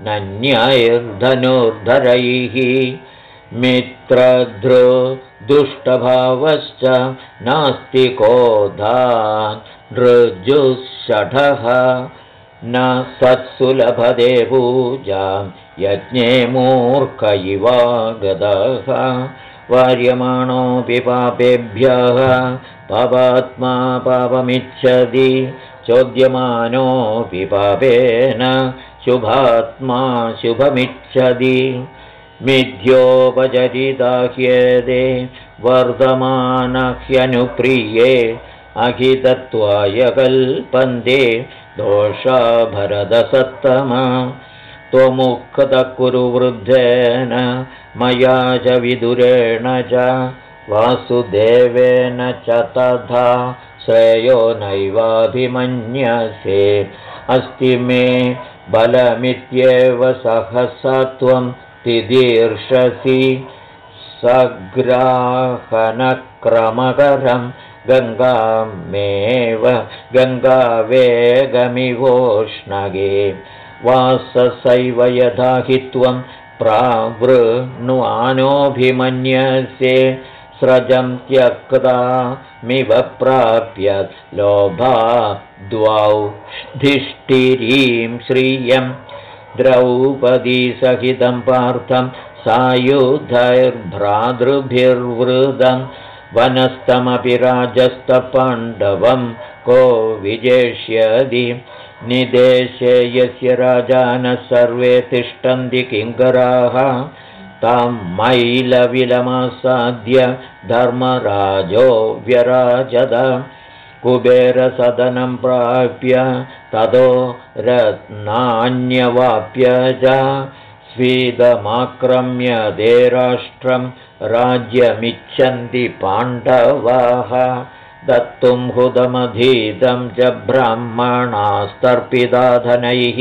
नन्यैर्धनुर्धरैः मित्रधृ दुष्टभावश्च नास्तिकोधा नृजुषठः न सत्सुलभदे पूजां यज्ञे मूर्ख इवागतः वार्यमाणोऽपि पापेभ्यः पापात्मा पापमिच्छति चोद्यमानोऽपि पापेन शुभात्मा शुभमिच्छति मिथ्योपचरिताह्येते वर्धमानह्यनुप्रिये अहितत्वाय कल्पन्ते दोषा भरतसत्तमा त्वमुक्तः कुरु वृद्धेन मया च विदुरेण च वासुदेवेन च तथा श्रेयो नैवाभिमन्यसे अस्ति मे बलमित्येव सहसा त्वं तिदीर्षसि सग्राहनक्रमकरं गङ्गावेगमिवोष्णगे वाससैव यथा हि त्वं प्रावृण्वानोऽभिमन्यसे स्रजं त्यक्ता मिव प्राप्य लोभा द्वौधिष्ठिरीं श्रियं द्रौपदी सहितं पार्थं सायुधैर्भ्रातृभिर्वृदं वनस्थमपि राजस्थपाण्डवं को विजेष्यति निदेशे यस्य राजानः सर्वे तिष्ठन्ति किङ्कराः तं मैलविलमासाद्य धर्मराजो व्यराजत कुबेरसदनं प्राप्य ततो रत्नान्यवाप्य च स्वीदमाक्रम्य दे राष्ट्रं राज्यमिच्छन्ति पाण्डवाः दत्तुं हुदमधीतं च ब्राह्मणास्तर्पिता धनैः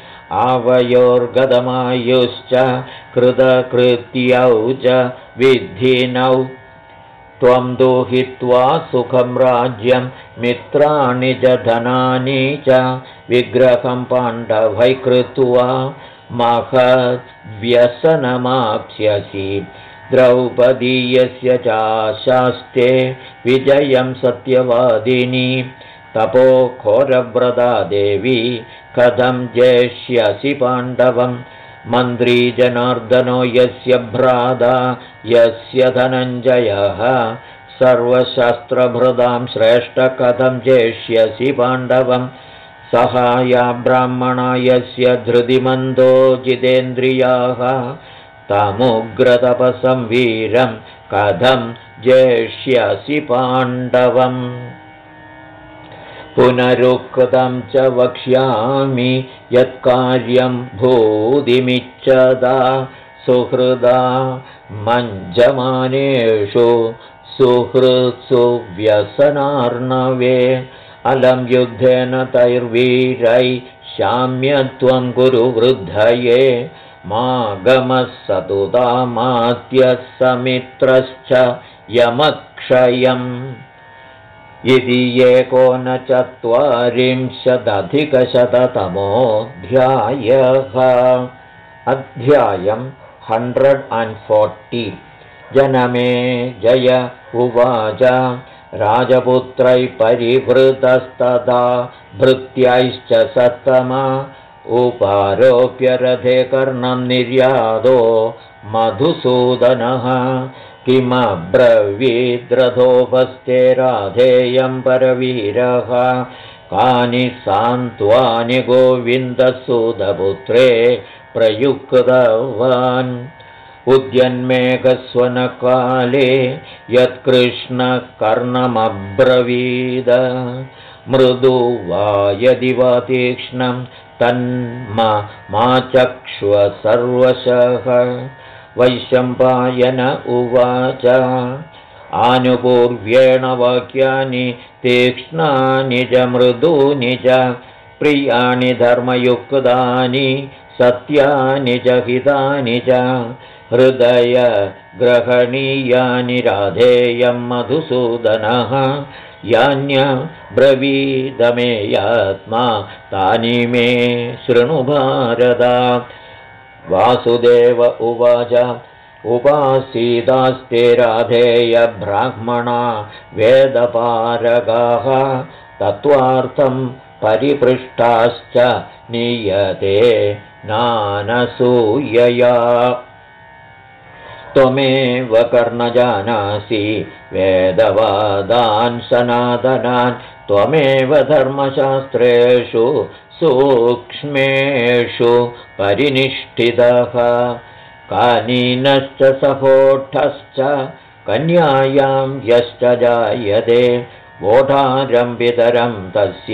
आवयोर्गदमायुश्च कृतकृत्यौ च विद्धिनौ त्वं दुहित्वा सुखं राज्यं मित्राणि च धनानि च विग्रहं पाण्डवै कृत्वा महद्व्यसनमाप्स्यसि द्रौपदीयस्य चाशास्ते विजयं सत्यवादिनी तपो घोरव्रता देवी कथं जेष्यसि पाण्डवं मन्त्री जनार्दनो यस्य भ्राता यस्य धनञ्जयः सर्वशास्त्रभृदां श्रेष्ठ कथं जेष्यसि पाण्डवं सहाया ब्राह्मणा यस्य धृतिमन्दो जितेन्द्रियाः तमुग्रतपसं वीरं कथं जेष्यसि पाण्डवम् पुनरुक्तं च वक्ष्यामि यत्कार्यं भूदिमिच्छदा सुहृदा मञ्जमानेषु सुहृत्सु व्यसनार्णवे अलं युद्धेन तैर्वीरै शाम्यत्वं कुरु वृद्धये मागमः सतुतामात्यः समित्रश्च यमक्षयम् इति 1940 अध्यायम् 140 जनमे जय उवाच राजपुत्रैः परिवृतस्तदा भृत्यैश्च सत्तमा उपारोप्य रथे कर्णं निर्यादो मधुसूदनः किमब्रवीद्रथोपस्थे राधेयं परवीरः कानि सान्त्वानि गोविन्दसूदपुत्रे प्रयुक्तवान् उद्यन्मेघस्वनकाले यत्कृष्णकर्णमब्रवीद मृदु वा यदि वा तीक्ष्णं तन्मा चक्ष्व सर्वशः वैशम्पायन उवाच आनुपूर्व्येण वाक्यानि तीक्ष्णानि च मृदूनि च प्रियाणि धर्मयुक्तानि सत्यानि च हितानि च हृदय ग्रहणीयानि राधेयं मधुसूदनः यान्यब्रवीदमेयात्मा तानि मे शृणु भारत वासुदेव उवाच उपासीतास्ते राधेय ब्राह्मणा वेदपारगाः तत्त्वार्थं परिपृष्टाश्च नीयते नानसूयया त्वमेव कर्णजानासि वेदवादान् सनातनान् त्वमेव धर्मशास्त्रेषु सूक्ष्मेषु परिनिष्ठितः कानीनश्च सहोष्ठश्च कन्यायां यश्च जायते वोढारम्भितरं तस्य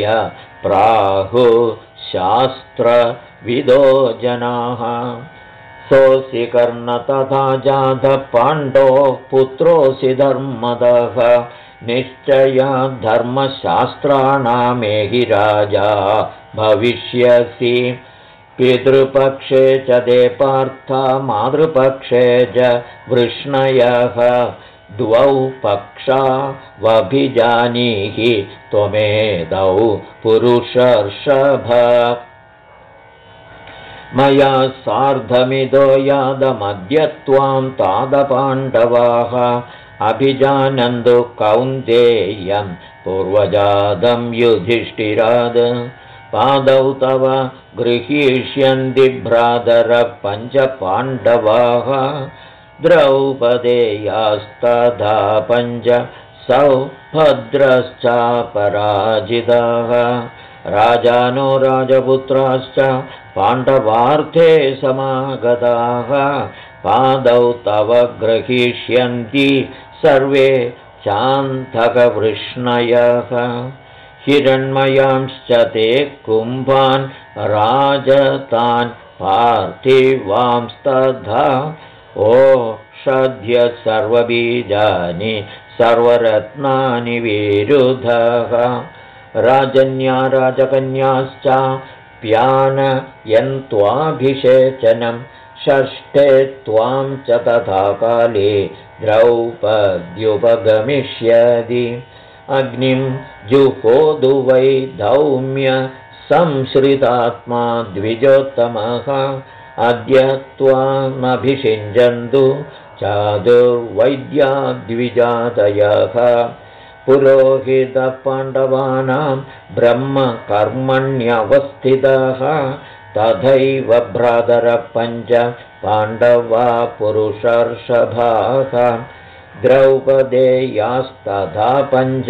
प्राहुशास्त्रविदो जनाः सोऽसि कर्ण तथा जातः पाण्डोः पुत्रोऽसि धर्मदः निश्चया धर्मशास्त्राणामेहि राजा भविष्यसि पितृपक्षे च ते पार्थ मातृपक्षे च वृष्णयः द्वौ पक्षा वभिजानीहि त्वमेतौ पुरुषर्षभ मया सार्धमिदो यादमद्य त्वां तादपाण्डवाः अभिजानन्तु कौन्तेयं पूर्वजातं युधिष्ठिराद पादौ तव गृहीष्यन्ति भ्रातरः पञ्चपाण्डवाः द्रौपदेयास्तथा पञ्च सौभद्रश्चापराजिताः राजानो राजपुत्राश्च पाण्डवार्थे समागताः पादौ तव ग्रहीष्यन्ति सर्वे चान्तकवृष्णयः हिरण्मयांश्च ते कुम्भान् राजतान् पार्थिवांस्तथा ओषध्य सर्वबीजानि सर्वरत्नानि विरुधः राजन्या राजकन्याश्च प्यानयन्त्वाभिषेचनं षष्ठे त्वां च तथा काले द्रौपद्युपगमिष्यति अग्निं जुहोदु वै धौम्य संश्रितात्मा द्विजोत्तमः अद्य त्वामभिषिञ्जन्तु चादुर्वैद्या द्विजातयः पुरोहितपाण्डवानां ब्रह्मकर्मण्यवस्थितः तथैव भ्रातरः पञ्च पाण्डवा पुरुषर्षभाः द्रौपदेयास्तथा पञ्च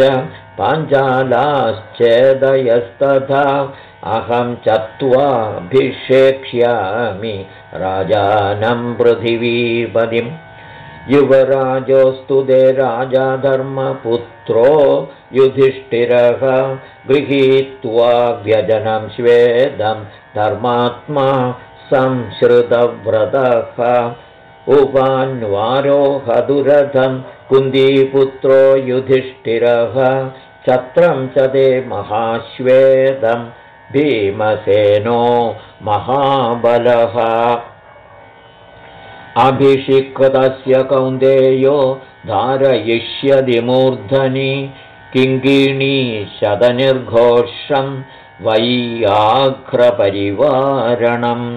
पाञ्चालाश्चेदयस्तथा अहं चत्वाभिषेक्ष्यामि राजानं पृथिवीपतिम् युवराजोऽस्तु ते राजा धर्मपुत्रो युधिष्ठिरः गृहीत्वा व्यजनं स्वेदं धर्मात्मा संश्रुतव्रतः उपान्वारोहदुरथं कुन्दीपुत्रो युधिष्ठिरः छत्रं च ते महाश्वेदं भीमसेनो महाबलः अभिषिक्तस्य कौन्तेयो धारयिष्यति मूर्धनि किङ्किणीशतनिर्घोषं वैयाघ्रपरिवारणम्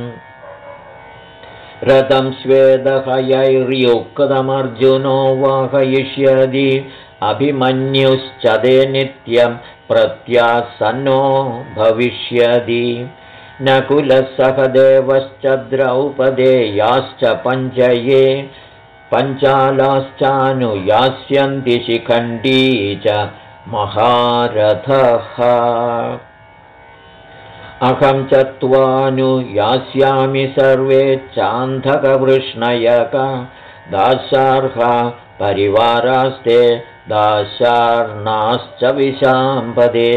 रथं श्वेदहयैर्युक्तमर्जुनो वाहयिष्यति अभिमन्युश्च ते नित्यं प्रत्यासन्नो भविष्यति नकुलः सहदेवश्च द्रौपदेयाश्च पञ्चये पञ्चालाश्चानुयास्यन्ति शिखण्डी च महारथः अहं च त्वानुयास्यामि सर्वे चान्धकवृष्णयक दाशार्हा परिवारास्ते दाशार्णाश्च विशाम्पदे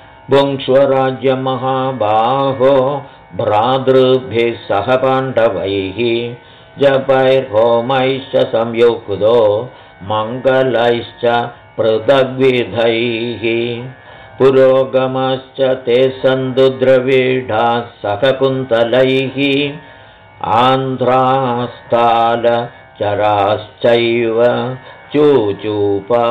भुङ्क्ष्वराज्यमहाबाहो भ्रातृभिः सह पाण्डवैः जपैर्होमैश्च संयुक्तो मङ्गलैश्च पृथग्विधैः पुरोगमश्च ते सन्तु द्रविडाः सह कुन्तलैः आन्ध्रास्तालचराश्चैव चूचूपा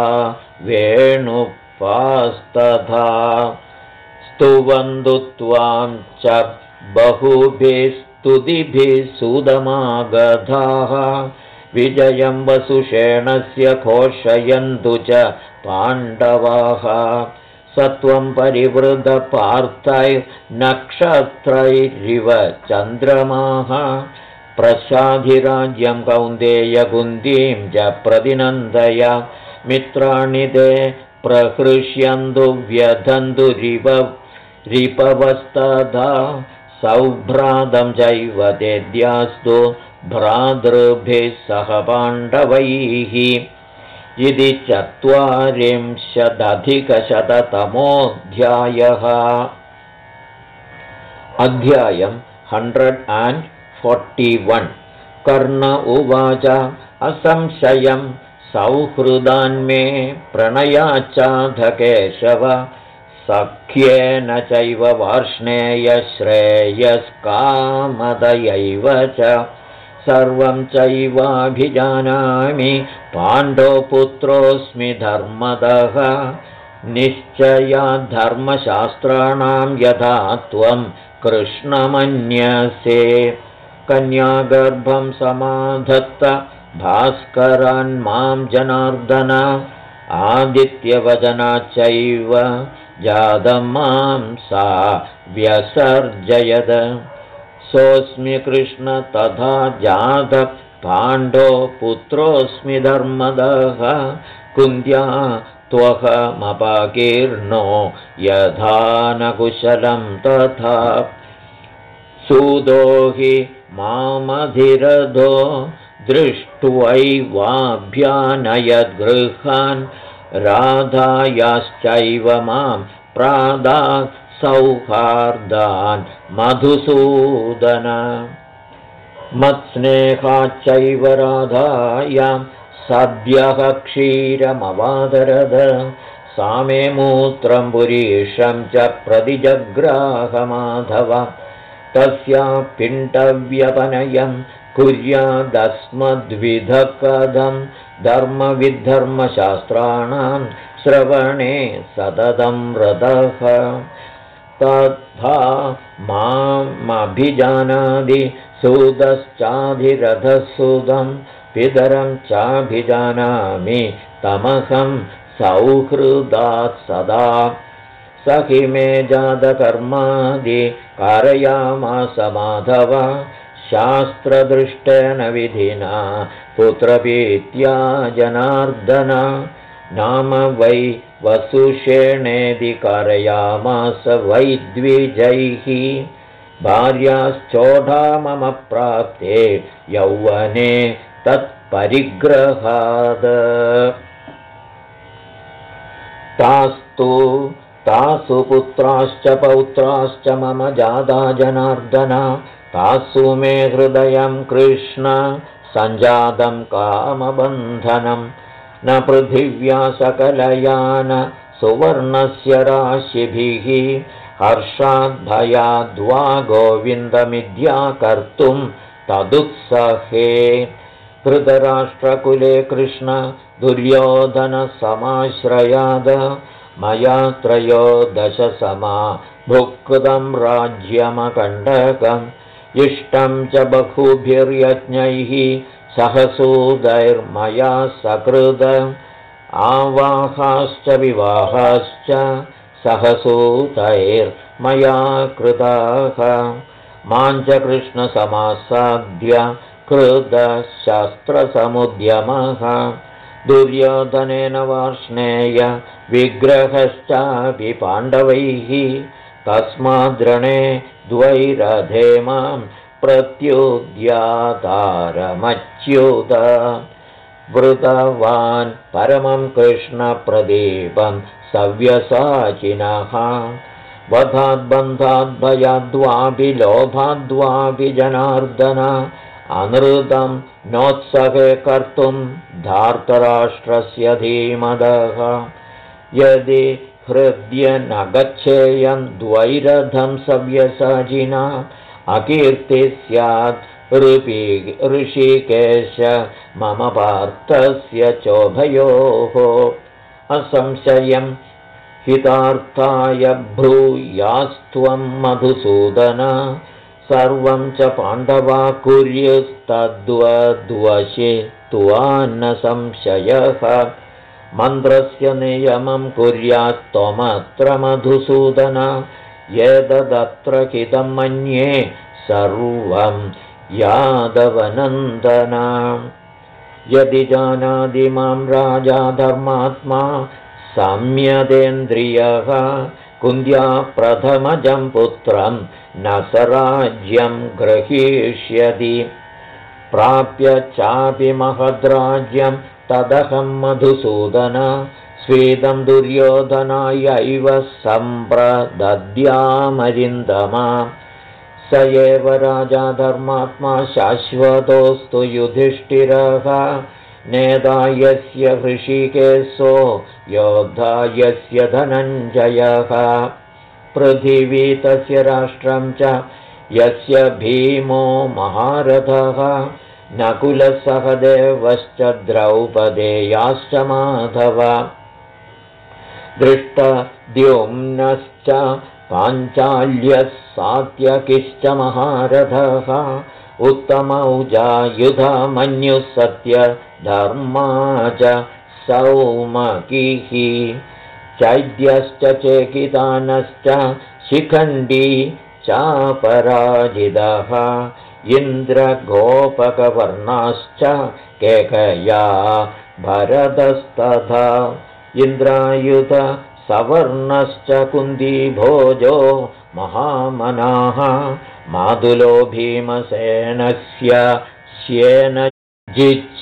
वेणुपास्तथा स्तुवन्तु त्वां च बहुभिः स्तुतिभिः सुदमागधाः विजयं वसुषेणस्य घोषयन्तु च पाण्डवाः सत्वं परिवृतपार्थैर्नक्षत्रैरिव चन्द्रमाः प्रसाधिराज्यं कौन्तेयकुन्तीं च प्रतिनन्दय मित्राणि ते प्रहृष्यन्तु व्यधन्तु रिपवस्तदा सौभ्रातं चैव तेद्यास्तु भ्रातृभिः सह पाण्डवैः इति 40अधिकशततमोऽध्यायः अध्यायं 141 कर्ण उवाच असंशयं सौहृदान्मे प्रणयाच्चाधकेशव सख्येन चैव वार्ष्णेयश्रेयस्कामदयैव च सर्वं चैवाभिजानामि पाण्डवपुत्रोऽस्मि धर्मदः निश्चयाद्धर्मशास्त्राणां यथा त्वं कृष्णमन्यसे कन्यागर्भं समाधत्त भास्करान् मां जनार्दन आदित्यवचनाच्चैव जातं मां सा व्यसर्जयद सोऽस्मि कृष्ण तथा जातः पाण्डो पुत्रोऽस्मि धर्मदः कुन्त्या त्वहमपकीर्णो यथा न कुशलं तथा सूतो हि मामधिरथो दृष्ट्वैवाभ्यानयद्गृहान् राधायाश्चैव मां प्रादा सौहार्दान् मधुसूदन मत्स्नेहाच्चैव राधायां सद्यः क्षीरमवादरद सा मे मूत्रं पुरीशं च प्रतिजग्राहमाधव तस्या पिण्डव्यपनयं कुर्यादस्मद्विधः कथं धर्मविद्धर्मशास्त्राणां श्रवणे सततं रतः तथा मामभिजानादि सूतश्चाधिरथसुतं पितरं चाभिजानामि तमहं सौहृदात् सदा सखि मे जातकर्मादि कारयामास माधव शास्त्रदृष्टेन विधिना पुत्रपीत्या जनार्दन नाम वै वसुषेणेदि कारयामास वै द्विजैः भार्याश्चोढा मम प्राप्ते यौवने तत्परिग्रहाद तासु पुत्राश्च पौत्राश्च मम जाता जनार्दन तासु मे हृदयं कृष्ण सञ्जातं कामबन्धनं न पृथिव्या सकलयान सुवर्णस्य राशिभिः हर्षाद्भयाद्वा गोविन्दमिद्या कर्तुं तदुत्सहे धृतराष्ट्रकुले कृष्ण दुर्योधनसमाश्रयाद मया 13 भुक्तं राज्यमकण्टकम् इष्टं च बहुभिर्यज्ञैः सहसूदैर्मया सकृद आवाहाश्च विवाहाश्च सहसूतैर्मया कृताः मां च कृष्णसमासाद्य कृतशस्त्रसमुद्यमः दुर्योधनेन वार्ष्णेय विग्रहश्चापि पाण्डवैः तस्माद्रणे द्वैरधे मां प्रत्युद्यातारमच्युत वृतवान् परमं कृष्णप्रदीपं सव्यसाचिनः वधाद्बन्धाद्भयाद्वापि लोभाद्वापि जनार्दन अनृतं नोत्सहे कर्तुं धार्तराष्ट्रस्य धीमदः यदि हृद्य न गच्छेयं द्वैरथं सव्यसाचिना अकीर्ति स्यात् ऋषिकेश मम पार्थस्य चोभयोः असंशयं हितार्थाय ब्रूयास्त्वं मधुसूदन सर्वं च पाण्डवा कुर्युस्तद्वद्वशे त्वान्न संशयः मन्त्रस्य नियमं कुर्यात् त्वमत्र मधुसूदन एतदत्र हितं मन्ये सर्वं यादवनन्दन यदि जानाति मां राजा धर्मात्मा सम्यदेन्द्रियः कुन्द्या प्रथमजं पुत्रं न स राज्यं ग्रहीष्यति प्राप्य चापि महद्राज्यं तदहं मधुसूदन स्वेदं दुर्योधनायैव सम्प्रदद्यामरिन्दमा स एव राजा धर्मात्मा शाश्वतोऽस्तु युधिष्ठिरः नेता यस्य हृषीकेशो योद्धा यस्य धनञ्जयः पृथिवी तस्य राष्ट्रं च यस्य भीमो महारथः नकुलसहदेवश्च द्रौपदेयाश्च माधव दृष्टद्युम्नश्च पाञ्चाल्यः सात्यकिश्च महारथः उत्तमौजायुधमन्युः सत्यधर्मा च सौमकिः चैद्यश्च चेकितानश्च शिखण्डी चापराजितः इन्द्रगोपकवर्णाश्च केकया भरतस्तथा इन्द्रायुध सवर्णश्च कुन्दीभोजो महामनाः मादुलो भीमसेनस्य श्येनजिच्च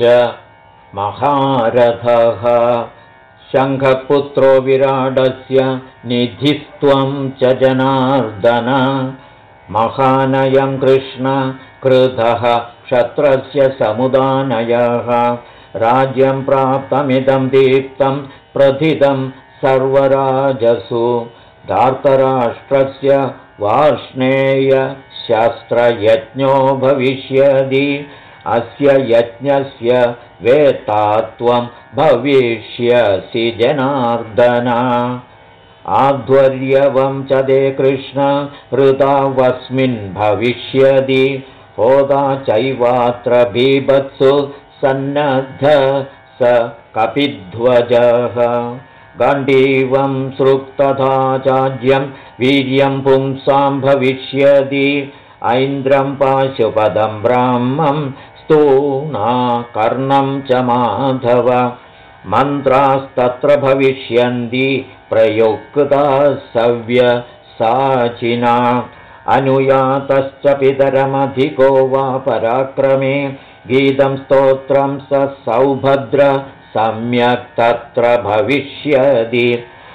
महारथः शङ्खपुत्रो विराडस्य निधिस्त्वं च जनार्दन महानयं कृष्ण कृतः क्षत्रस्य समुदानयः राज्यं प्राप्तमिदं दीप्तं प्रथितं सर्वराजसु धार्तराष्ट्रस्य वार्ष्णेय शास्त्रयज्ञो भविष्यति अस्य यज्ञस्य वेत्ता त्वं भविष्यसि जनार्दन आध्वर्यवं च ते कृष्ण हृतावस्मिन् भविष्यति होदा चैवात्र बीभत्सु सन्नद्ध स कपिध्वजः गाण्डीवं सृक्तथा चाज्यं वीर्यं पुंसां भविष्यति ऐन्द्रं पाशुपदं ब्राह्मं स्तूणा कर्णं च माधव मन्त्रास्तत्र भविष्यन्ति प्रयुक्ताः सव्यसाचिना अनुयातश्च पितरमधिको वा पराक्रमे गीतं स्तोत्रं स सौभद्र सम्यक् तत्र भविष्यति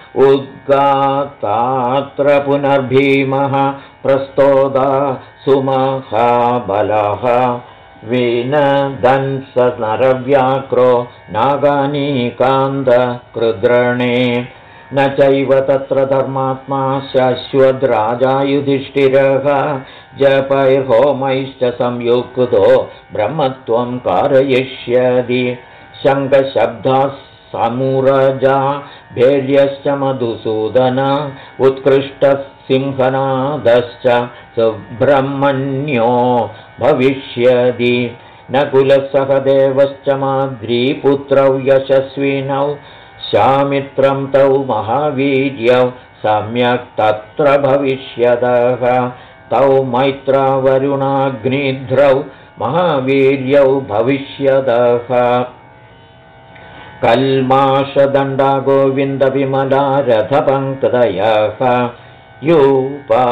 उद्गातात्र पुनर्भीमः प्रस्तोदा सुमहाबलः विनदन् स नरव्याक्रो नागानीकान्त कृद्रणे न चैव तत्र धर्मात्मा शाश्वद्राजा युधिष्ठिरः जपैर्होमैश्च संयुक्तो ब्रह्मत्वं कारयिष्यति शङ्खशब्दाः समुरजा भैर्यश्च मधुसूदन उत्कृष्टः सिंहनादश्च सुब्रह्मण्यो भविष्यति नकुलसहदेवश्च माद्रीपुत्रौ यशस्विनौ शामित्रं तौ महावीर्यौ सम्यक् तत्र भविष्यतः तौ मैत्रावरुणाग्निध्रौ महावीर्यौ भविष्यतः कल्माषदण्डा गोविन्दविमला रथपङ्क्तयः यूपा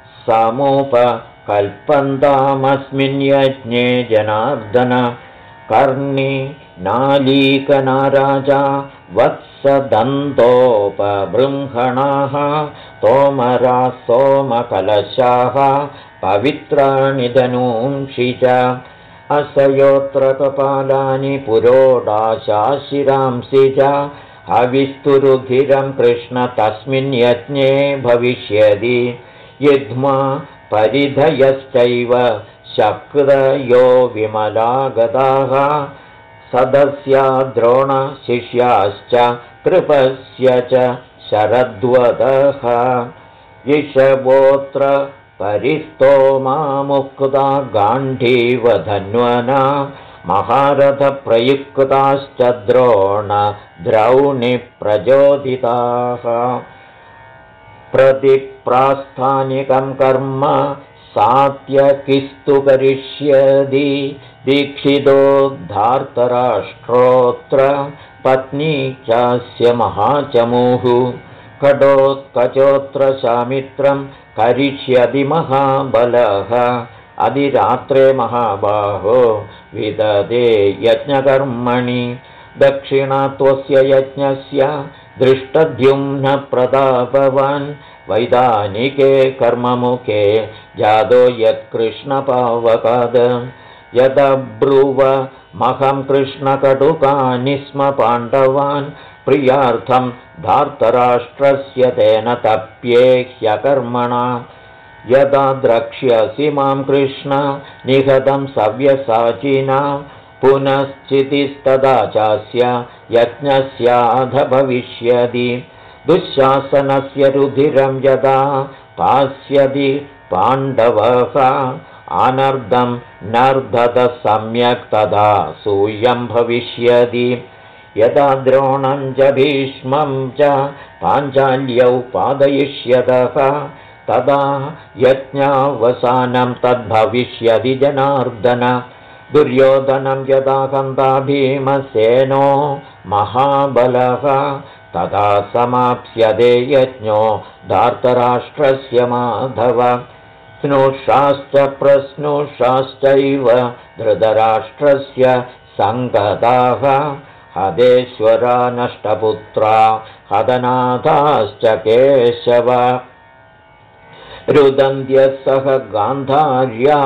समुपकल्पन्तामस्मिन् यज्ञे जनार्दन कर्णी नालीकनाराजा वत्सदन्तोपबृंहणाः तोमरा सोमकलशाः पवित्राणि धनूंषि च असयोत्र कपालानि पुरोडाशाशिरांसि च हविस्तुरुधिरं कृष्ण तस्मिन् यज्ञे भविष्यति युध्मा परिधयश्चैव शक्रयो विमलागताः सदस्या द्रोणशिष्याश्च कृपस्य च शरद्वतः इषवोऽत्र परिस्तोमा मुक्ता गाण्डीवधन्वना महारथप्रयुक्ताश्च द्रोणद्रौणिप्रचोदिताः प्रतिप्रास्थानिकं कर्म सात्यकिस्तु करिष्यति दीक्षितोद्धार्तराष्ट्रोऽत्र पत्नी चास्य महाचमुः खडोत्कचोऽत्र शामित्रं करिष्यति महाबलः अधिरात्रे महाबाहो विददे यज्ञकर्मणि दक्षिणात्वस्य यज्ञस्य दृष्टद्युम्न प्रतापवान् वैदानिके कर्ममुखे जातो यत्कृष्णपावकाद यदब्रुवमहं कृष्णकटुकानि स्म पाण्डवान् प्रियार्थं धार्तराष्ट्रस्य तेन तप्ये ह्यकर्मणा यदा द्रक्ष्यसि मां कृष्ण निहतं सव्यसाचिना पुनश्चितिस्तदा चास्य यज्ञस्याध भविष्यति दुःशासनस्य रुधिरं यदा पास्यति पाण्डवः अनर्धं नर्धत सम्यक् तदा सूयं भविष्यति यदा द्रोणं च भीष्मं च पाञ्चाल्यौ पादयिष्यतः तदा यज्ञावसानं तद्भविष्यति जनार्दन दुर्योधनं यदा कन्दा भीमसेनो महाबलः तदा समाप्स्यते यज्ञो धार्तराष्ट्रस्य माधव स्नुषाश्च प्रस्नुषाश्चैव धृतराष्ट्रस्य सङ्गताः हदेश्वरा नष्टपुत्रा हदनाथाश्च केशव रुदन्त्यः सह गान्धार्या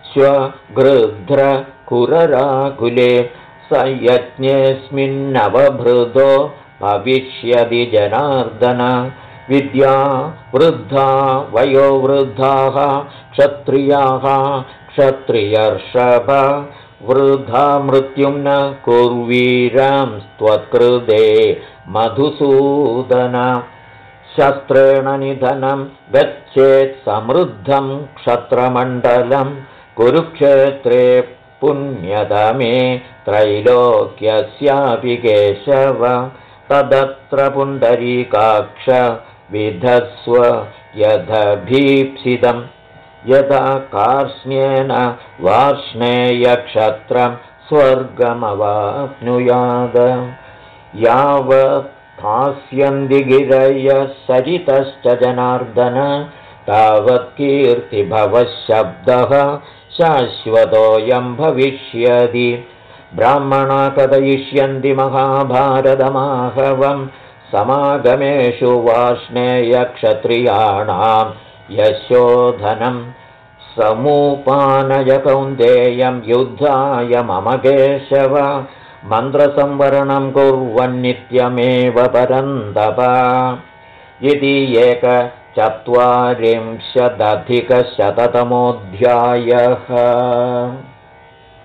स्वगृध्रकुरराकुले स यज्ञेऽस्मिन्नवभृतो भविष्यति जनार्दन विद्या वृद्धा वयोवृद्धाः क्षत्रियाः क्षत्रियर्षभ वृद्धा मृत्युं न कुर्वीरं त्वत्कृते मधुसूदन शस्त्रेण निधनं गच्छेत् समृद्धं क्षत्रमण्डलं कुरुक्षेत्रे पुण्यतमे त्रैलोक्यस्यापि केशव तदत्र पुण्डरीकाक्ष विधस्व यदभीप्सितं यदा कार्ष्ण्येन वार्ष्णेयक्षत्रं स्वर्गमवाप्नुयाद यावत् हास्यन्ति गिरयः सरितश्च जनार्दन तावत् कीर्तिभवः शब्दः शाश्वतोऽयं भविष्यति ब्राह्मणा कथयिष्यन्ति महाभारतमाहवं समागमेषु वार्ष्णेयक्षत्रियाणां यशोधनं समुपानय कौन्तेयं युद्धाय मम केशव मन्त्रसंवरणं कुर्वन्नित्यमेव परन्तप इति 1,40,000-तमोऽध्यायः।